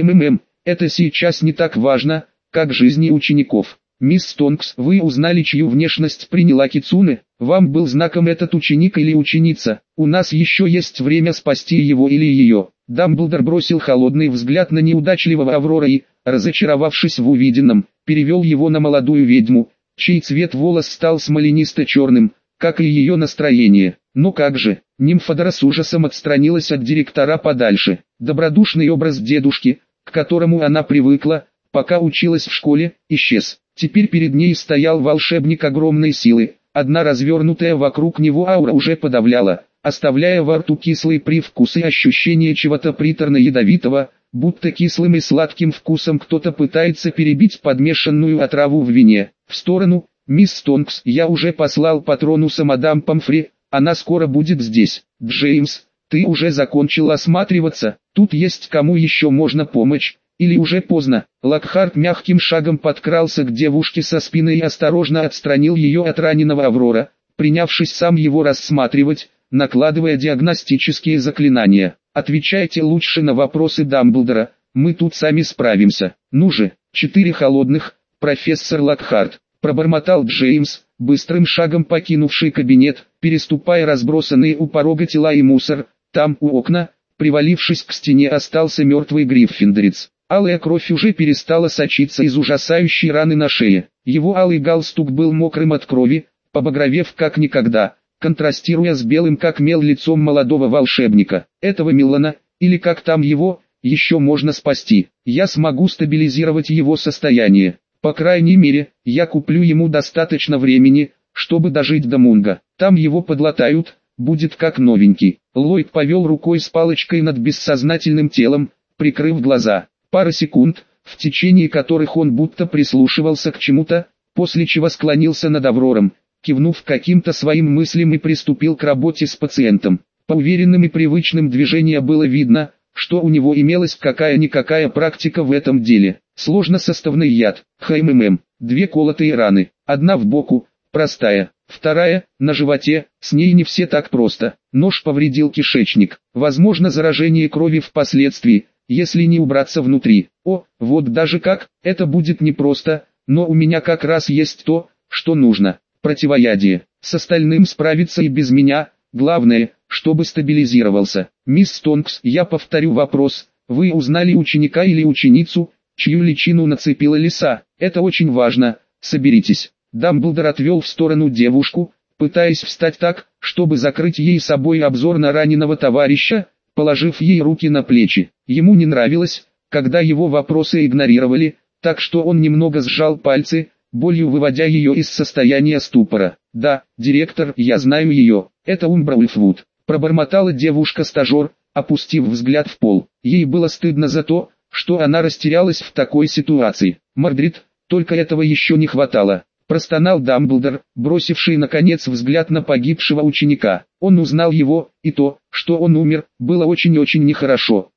Это сейчас не так важно, как жизни учеников. «Мисс Тонкс, вы узнали, чью внешность приняла Кицуне? Вам был знаком этот ученик или ученица? У нас еще есть время спасти его или ее». Дамблдор бросил холодный взгляд на неудачливого Аврора и, разочаровавшись в увиденном, перевел его на молодую ведьму, чей цвет волос стал смоленисто-черным, как и ее настроение. Но как же, нимфодора с ужасом отстранилась от директора подальше. Добродушный образ дедушки, к которому она привыкла, пока училась в школе, исчез. Теперь перед ней стоял волшебник огромной силы, одна развернутая вокруг него аура уже подавляла, оставляя во рту кислый привкус и ощущение чего-то приторно-ядовитого, будто кислым и сладким вкусом кто-то пытается перебить подмешанную отраву в вине. В сторону, «Мисс Тонкс, я уже послал патронуса мадам Помфри, она скоро будет здесь». «Джеймс, ты уже закончил осматриваться, тут есть кому еще можно помочь, или уже поздно?» Локхарт мягким шагом подкрался к девушке со спины и осторожно отстранил ее от раненого Аврора, принявшись сам его рассматривать, накладывая диагностические заклинания. «Отвечайте лучше на вопросы Дамблдора, мы тут сами справимся». «Ну же, 4 холодных, профессор Локхарт», пробормотал Джеймс, быстрым шагом покинувший кабинет, переступая разбросанные у порога тела и мусор. Там у окна, привалившись к стене, остался мертвый гриффиндорец. Алая кровь уже перестала сочиться из ужасающей раны на шее. Его алый галстук был мокрым от крови, побагровев как никогда, контрастируя с белым как мел лицом молодого волшебника. Этого Милана, или как там его, еще можно спасти. Я смогу стабилизировать его состояние. По крайней мере, я куплю ему достаточно времени, чтобы дожить до Мунга. Там его подлатают, будет как новенький. Ллойд повел рукой с палочкой над бессознательным телом, прикрыв глаза. Пара секунд, в течение которых он будто прислушивался к чему-то, после чего склонился над Аврором, кивнув каким-то своим мыслям и приступил к работе с пациентом. По уверенным и привычным движениям было видно, что у него имелась какая-никакая практика в этом деле. Сложносоставный яд, 2 колотые раны, одна в боку, простая, вторая, на животе, с ней не все так просто. Нож повредил кишечник, возможно заражение крови впоследствии, если не убраться внутри. О, вот даже как, это будет непросто, но у меня как раз есть то, что нужно. Противоядие. С остальным справиться и без меня, главное, чтобы стабилизировался. «Мисс Тонкс, я повторю вопрос, вы узнали ученика или ученицу, чью личину нацепила лиса? Это очень важно, соберитесь». Дамблдор отвел в сторону девушку, пытаясь встать так, чтобы закрыть ей собой обзор на раненого товарища, положив ей руки на плечи. Ему не нравилось, когда его вопросы игнорировали, так что он немного сжал пальцы, болью выводя ее из состояния ступора. «Да, директор, я знаю ее, это Умбра Ульфвуд», пробормотала девушка-стажер, опустив взгляд в пол. Ей было стыдно за то, что она растерялась в такой ситуации. «Мордрид, только этого еще не хватало», простонал Дамблдор, бросивший наконец взгляд на погибшего ученика. Он узнал его, и то, что он умер, было очень-очень нехорошо.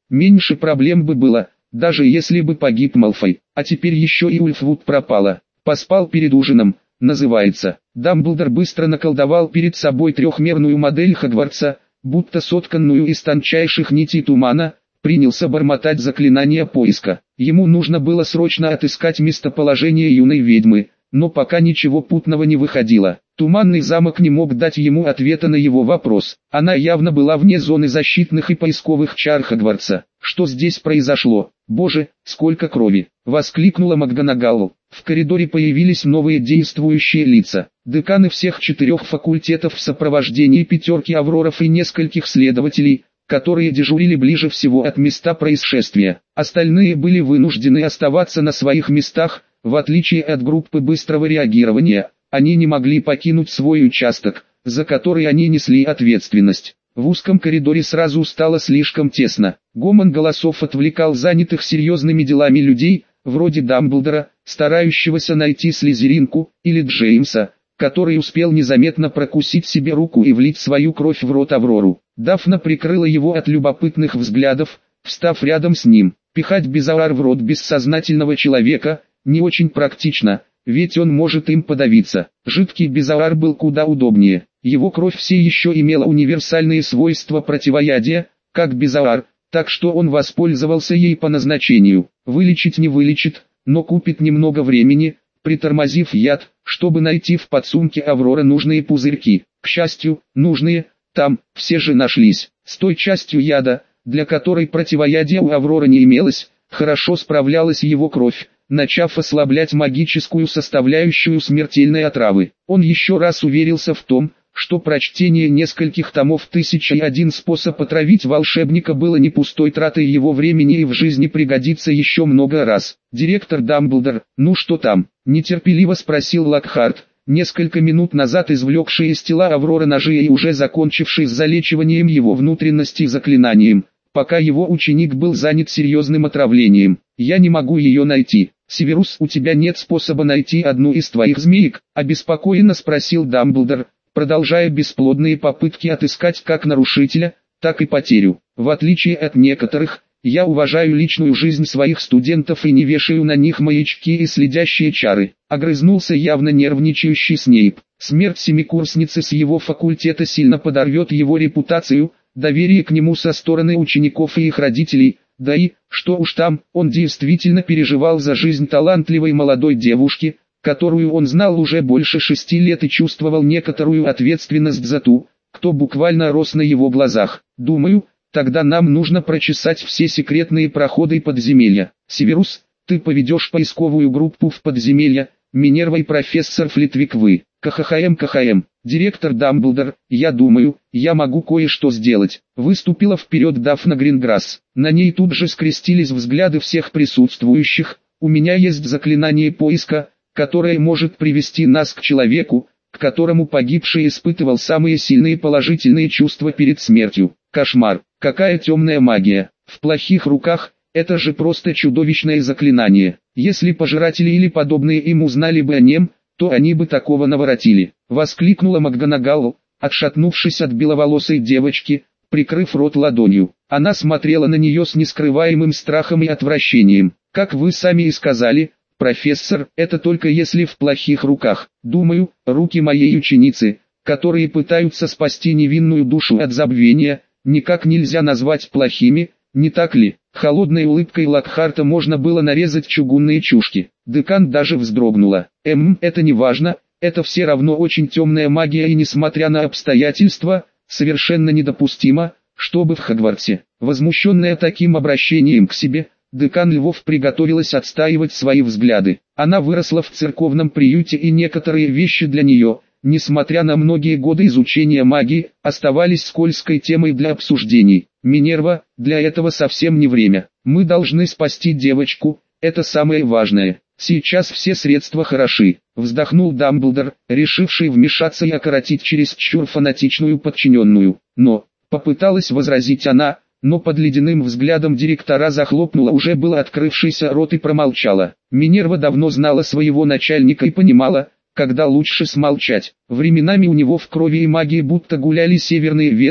меньше проблем бы было, даже если бы погиб Малфой. А теперь еще и Ульфвуд пропала. Поспал перед ужином, называется. Дамблдор быстро наколдовал перед собой трехмерную модель Хогвартса, будто сотканную из тончайших нитей тумана, принялся бормотать заклинание поиска. Ему нужно было срочно отыскать местоположение юной ведьмы, но пока ничего путного не выходило. Туманный замок не мог дать ему ответа на его вопрос. Она явно была вне зоны защитных и поисковых чар Хогвартса. Что здесь произошло? Боже, сколько крови! Воскликнула МакГонагал. В коридоре появились новые действующие лица. Деканы всех 4 факультетов в сопровождении 5 авроров и нескольких следователей, которые дежурили ближе всего от места происшествия. Остальные были вынуждены оставаться на своих местах. В отличие от группы быстрого реагирования, они не могли покинуть свой участок, за который они несли ответственность. В узком коридоре сразу стало слишком тесно. Гомон голосов отвлекал занятых серьезными делами людей, вроде Дамблдора, старающегося найти слизеринку, или Джеймса, который успел незаметно прокусить себе руку и влить свою кровь в рот Аврору. Дафна прикрыла его от любопытных взглядов, встав рядом с ним. Пихать безауар в рот бессознательного человека – не очень практично, ведь он может им подавиться. Жидкий безауар был куда удобнее. Его кровь все еще имела универсальные свойства противоядия, как безауар, так что он воспользовался ей по назначению. Вылечить не вылечит, но купит немного времени, притормозив яд, чтобы найти в подсумке Авроры нужные пузырьки. К счастью, нужные, там, все же нашлись. С той частью яда, для которой противоядия у Авроры не имелось, хорошо справлялась его кровь, начав ослаблять магическую составляющую смертельной отравы. Он еще раз уверился в том, что прочтение нескольких томов «1001 способ отравить волшебника» было не пустой тратой его времени и в жизни пригодится еще много раз. «Директор Дамблдор, ну что там?» – нетерпеливо спросил Локхарт, несколько минут назад извлекший из тела Авроры ножи и уже закончивший с залечиванием его внутренностей заклинанием, пока его ученик был занят серьезным отравлением. «Я не могу ее найти». «Северус, у тебя нет способа найти одну из твоих змеек?» – обеспокоенно спросил Дамблдор, продолжая бесплодные попытки отыскать как нарушителя, так и потерю. «В отличие от некоторых, я уважаю личную жизнь своих студентов и не вешаю на них маячки и следящие чары», – огрызнулся явно нервничающий Снейп. «Смерть семикурсницы с его факультета сильно подорвет его репутацию, доверие к нему со стороны учеников и их родителей». Да и, что уж там, он действительно переживал за жизнь талантливой молодой девушки, которую он знал уже больше 6 лет и чувствовал некоторую ответственность за ту, кто буквально рос на его глазах. «Думаю, тогда нам нужно прочесать все секретные проходы и подземелья. Северус, ты поведешь поисковую группу в подземелья, Минерва и профессор Флитвик вы». КХХМ, директор Дамблдор, я думаю, я могу кое-что сделать. Выступила вперед Дафна Гринграсс. На ней тут же скрестились взгляды всех присутствующих. У меня есть заклинание поиска, которое может привести нас к человеку, к которому погибший испытывал самые сильные положительные чувства перед смертью. Кошмар, какая темная магия. В плохих руках, это же просто чудовищное заклинание. Если пожиратели или подобные им узнали бы о нем, то они бы такого наворотили. Воскликнула МакГонагал, отшатнувшись от беловолосой девочки, прикрыв рот ладонью. Она смотрела на нее с нескрываемым страхом и отвращением. «Как вы сами и сказали, профессор, это только если в плохих руках. Думаю, руки моей ученицы, которые пытаются спасти невинную душу от забвения, никак нельзя назвать плохими, не так ли?» Холодной улыбкой Локхарта можно было нарезать чугунные чушки. Декан даже вздрогнула. Это не важно, это все равно очень темная магия и несмотря на обстоятельства, совершенно недопустимо, чтобы в Хогвартсе, возмущенная таким обращением к себе, декан Львов приготовилась отстаивать свои взгляды. Она выросла в церковном приюте и некоторые вещи для нее, несмотря на многие годы изучения магии, оставались скользкой темой для обсуждений. «Минерва, для этого совсем не время. Мы должны спасти девочку, это самое важное. Сейчас все средства хороши», — вздохнул Дамблдор, решивший вмешаться и окоротить чересчур фанатичную подчиненную. Попыталась возразить она, но под ледяным взглядом директора захлопнула уже было открывшийся рот и промолчала. Минерва давно знала своего начальника и понимала, когда лучше смолчать. Временами у него в крови и магии будто гуляли северные ветра,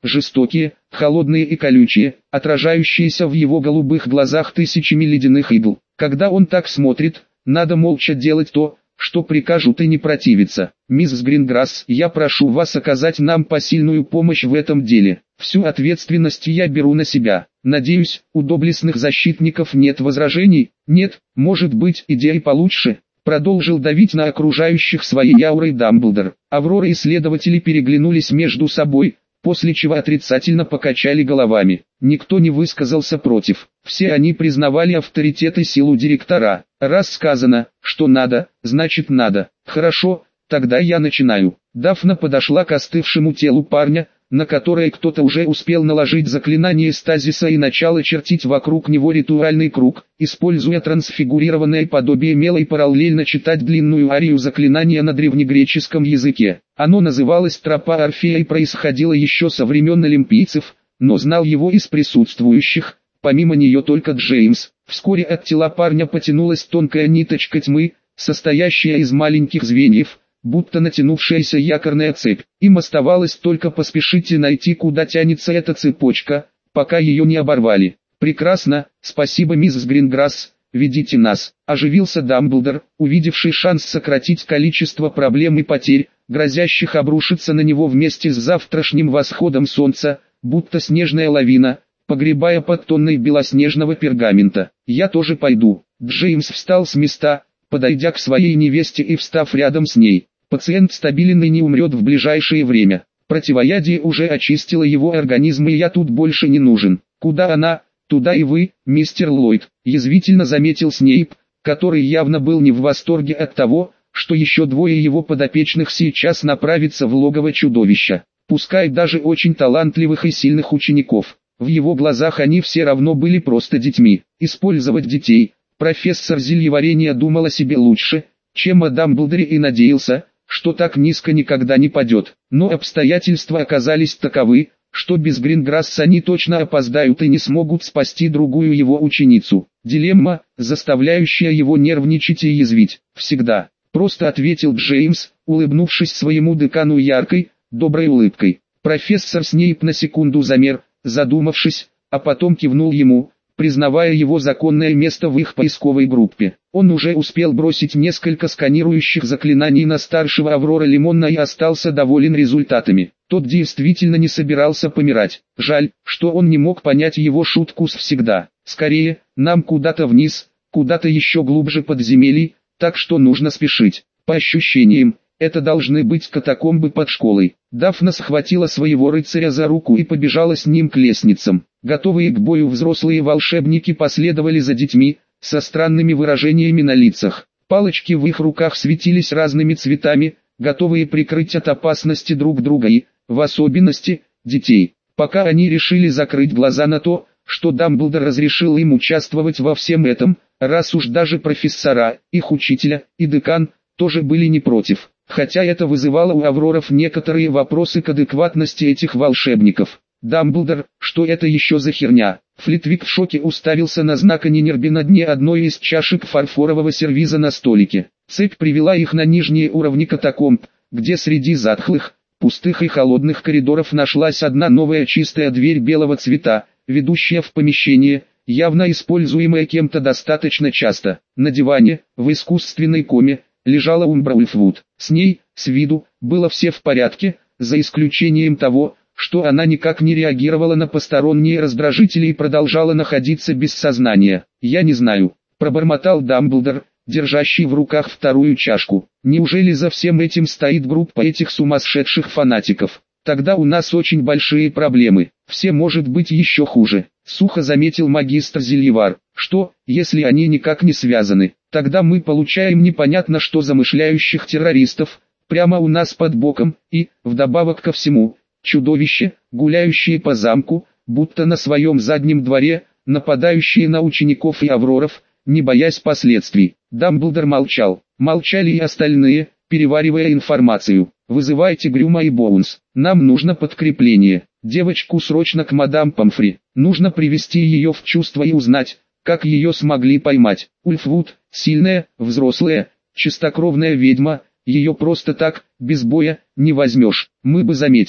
жестокие, холодные и колючие, отражающиеся в его голубых глазах тысячами ледяных игл. Когда он так смотрит, надо молча делать то, что прикажут, и не противиться. Мисс Гринграсс, я прошу вас оказать нам посильную помощь в этом деле. Всю ответственность я беру на себя. Надеюсь, у доблестных защитников нет возражений? Нет, может быть, идея получше. Продолжил давить на окружающих своей аурой Дамблдор. Аврора и следователи переглянулись между собой, после чего отрицательно покачали головами. Никто не высказался против. Все они признавали авторитет и силу директора. Раз сказано, что надо, значит надо. Хорошо, тогда я начинаю. Дафна подошла к остывшему телу парня, на которое кто-то уже успел наложить заклинание стазиса и начало чертить вокруг него ритуальный круг, используя трансфигурированное подобие мела и параллельно читать длинную арию заклинания на древнегреческом языке. Оно называлось «Тропа Орфея» и происходило еще со времен олимпийцев, но знал его из присутствующих, помимо нее только Джеймс. Вскоре от тела парня потянулась тонкая ниточка тьмы, состоящая из маленьких звеньев, будто натянувшаяся якорная цепь. Им оставалось только поспешить и найти, куда тянется эта цепочка, пока ее не оборвали. «Прекрасно, спасибо, мисс Гринграсс, ведите нас», — оживился Дамблдор, увидевший шанс сократить количество проблем и потерь, грозящих обрушиться на него вместе с завтрашним восходом солнца, будто снежная лавина, погребая под тонной белоснежного пергамента. «Я тоже пойду». Джеймс встал с места, подойдя к своей невесте и встав рядом с ней. Пациент стабилен и не умрет в ближайшее время. Противоядие уже очистило его организм, и я тут больше не нужен. Куда она, туда и вы, мистер Ллойд, язвительно заметил Снейп, который явно был не в восторге от того, что еще двое его подопечных сейчас направятся в логово чудовища. Пускай даже очень талантливых и сильных учеников. В его глазах они все равно были просто детьми. Использовать детей. Профессор зельеварения думал о себе лучше, чем о Дамблдоре, и надеялся, что так низко никогда не падет. Но обстоятельства оказались таковы, что без Гринграсса они точно опоздают и не смогут спасти другую его ученицу. Дилемма, заставляющая его нервничать и язвить. «Всегда», — просто ответил Джеймс, улыбнувшись своему декану яркой, доброй улыбкой. Профессор Снейп на секунду замер, задумавшись, а потом кивнул ему, признавая его законное место в их поисковой группе. Он уже успел бросить несколько сканирующих заклинаний на старшего Аврора Лимонна и остался доволен результатами. Тот действительно не собирался помирать. Жаль, что он не мог понять его шутку с «всегда». «Скорее, нам куда-то вниз, куда-то еще глубже подземелий, так что нужно спешить». По ощущениям, это должны быть катакомбы под школой. Дафна схватила своего рыцаря за руку и побежала с ним к лестницам. Готовые к бою взрослые волшебники последовали за детьми, со странными выражениями на лицах. Палочки в их руках светились разными цветами, готовые прикрыть от опасности друг друга и, в особенности, детей. Пока они решили закрыть глаза на то, что Дамблдор разрешил им участвовать во всем этом, раз уж даже профессора, их учителя и декан тоже были не против. Хотя это вызывало у Авроров некоторые вопросы к адекватности этих волшебников. «Дамблдор, что это еще за херня?» Флитвик в шоке уставился на знак Анинерби на дне одной из чашек фарфорового сервиза на столике. Цепь привела их на нижние уровни катакомб, где среди затхлых, пустых и холодных коридоров нашлась одна новая чистая дверь белого цвета, ведущая в помещение, явно используемое кем-то достаточно часто. На диване, в искусственной коме, лежала Умбра Ульфвуд. С ней, с виду, было все в порядке, за исключением того, что она никак не реагировала на посторонние раздражители и продолжала находиться без сознания. «Я не знаю», — пробормотал Дамблдор, держащий в руках вторую чашку. «Неужели за всем этим стоит группа этих сумасшедших фанатиков? Тогда у нас очень большие проблемы. Все может быть еще хуже», — сухо заметил магистр Зельевар. «Что, если они никак не связаны? Тогда мы получаем непонятно что замышляющих террористов, прямо у нас под боком, и, вдобавок ко всему, чудовища, гуляющие по замку, будто на своем заднем дворе, нападающие на учеников и Авроров, не боясь последствий». Дамблдор молчал. Молчали и остальные, переваривая информацию. «Вызывайте Грюма и Боунс. Нам нужно подкрепление. Девочку срочно к мадам Помфри. Нужно привести ее в чувство и узнать, как ее смогли поймать. Ульфвуд, сильная, взрослая, чистокровная ведьма, ее просто так, без боя, не возьмешь. Мы бы заметили».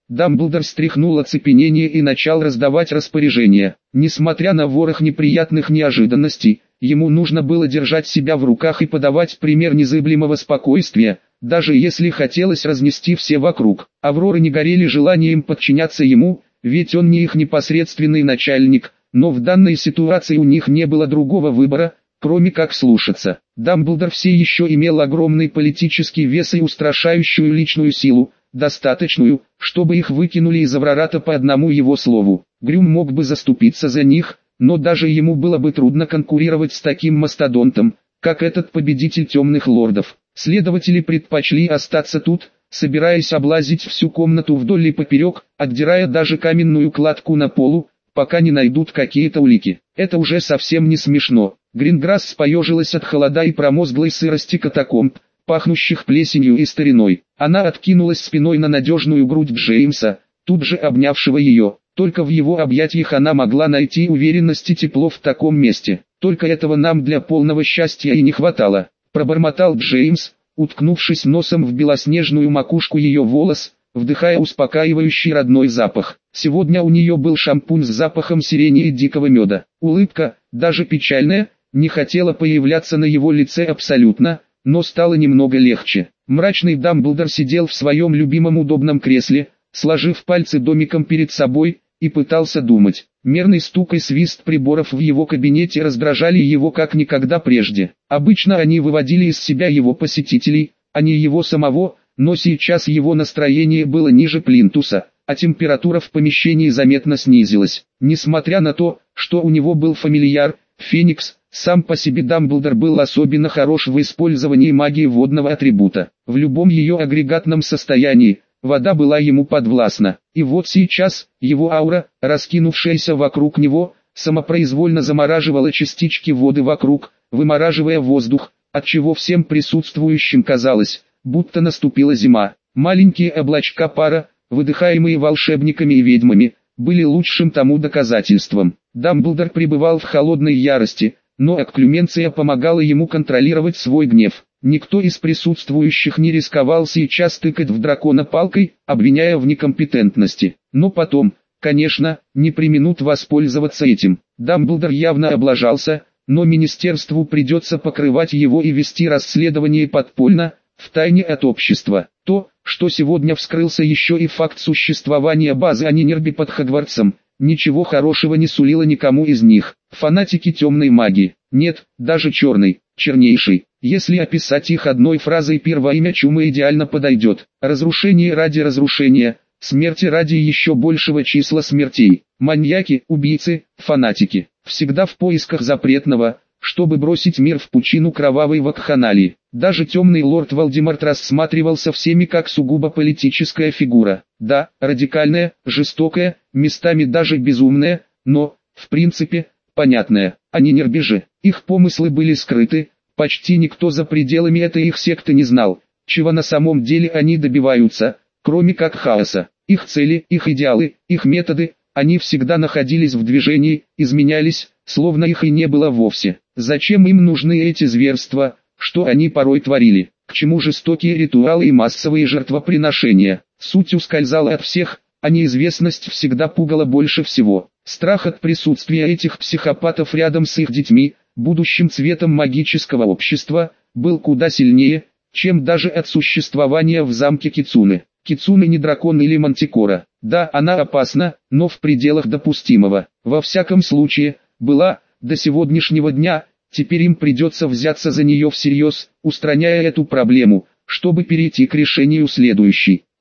Дамблдор стряхнул оцепенение и начал раздавать распоряжения. Несмотря на ворох неприятных неожиданностей, ему нужно было держать себя в руках и подавать пример незыблемого спокойствия, даже если хотелось разнести все вокруг. Авроры не горели желанием подчиняться ему, ведь он не их непосредственный начальник, но в данной ситуации у них не было другого выбора, кроме как слушаться. Дамблдор все еще имел огромный политический вес и устрашающую личную силу, достаточную, чтобы их выкинули из Аврората по одному его слову. Грюм мог бы заступиться за них, но даже ему было бы трудно конкурировать с таким мастодонтом, как этот победитель темных лордов. Следователи предпочли остаться тут, собираясь облазить всю комнату вдоль и поперек, отдирая даже каменную кладку на полу, пока не найдут какие-то улики. Это уже совсем не смешно. Гринграсс поежилась от холода и промозглой сырости катакомб, пахнущих плесенью и стариной. Она откинулась спиной на надежную грудь Джеймса, тут же обнявшего ее. Только в его объятиях она могла найти уверенность и тепло в таком месте. Только этого нам для полного счастья и не хватало, пробормотал Джеймс, уткнувшись носом в белоснежную макушку ее волос, вдыхая успокаивающий родной запах. Сегодня у нее был шампунь с запахом сирени и дикого меда. Улыбка, даже печальная, не хотела появляться на его лице абсолютно, но стало немного легче. Мрачный Дамблдор сидел в своем любимом удобном кресле, сложив пальцы домиком перед собой, и пытался думать. Мерный стук и свист приборов в его кабинете раздражали его как никогда прежде. Обычно они выводили из себя его посетителей, а не его самого, но сейчас его настроение было ниже плинтуса, а температура в помещении заметно снизилась. Несмотря на то, что у него был фамильяр, Феникс, сам по себе Дамблдор был особенно хорош в использовании магии водного атрибута. В любом ее агрегатном состоянии, вода была ему подвластна. И вот сейчас, его аура, раскинувшаяся вокруг него, самопроизвольно замораживала частички воды вокруг, вымораживая воздух, отчего всем присутствующим казалось, будто наступила зима. Маленькие облачка пара, выдыхаемые волшебниками и ведьмами, были лучшим тому доказательством. Дамблдор пребывал в холодной ярости, но окклюменция помогала ему контролировать свой гнев. Никто из присутствующих не рисковал сейчас тыкать в дракона палкой, обвиняя в некомпетентности. Но потом, конечно, не преминут воспользоваться этим. Дамблдор явно облажался, но министерству придется покрывать его и вести расследование подпольно, втайне от общества. То, что сегодня вскрылся еще и факт существования базы Анинерби под Хогвартсом, ничего хорошего не сулило никому из них. Фанатики темной магии, нет, даже черной, чернейшей. Если описать их одной фразой, первое имя чумы идеально подойдет. Разрушение ради разрушения, смерти ради еще большего числа смертей. Маньяки, убийцы, фанатики, всегда в поисках запретного, чтобы бросить мир в пучину кровавой вакханалии. Даже темный лорд Волдеморт рассматривался всеми как сугубо политическая фигура. Да, радикальная, жестокая, местами даже безумная, но, в принципе, понятная. Они не рбежи, их помыслы были скрыты, почти никто за пределами этой их секты не знал, чего на самом деле они добиваются, кроме как хаоса. Их цели, их идеалы, их методы, они всегда находились в движении, изменялись, словно их и не было вовсе. Зачем им нужны эти зверства, что они порой творили? К чему жестокие ритуалы и массовые жертвоприношения? Суть ускользала от всех, а неизвестность всегда пугала больше всего. Страх от присутствия этих психопатов рядом с их детьми, будущим цветом магического общества, был куда сильнее, чем даже от существования в замке Кицуне. Кицуне не дракон или мантикора. Да, она опасна, но в пределах допустимого. Во всяком случае, была, до сегодняшнего дня, теперь им придется взяться за нее всерьез, устраняя эту проблему, чтобы перейти к решению следующей.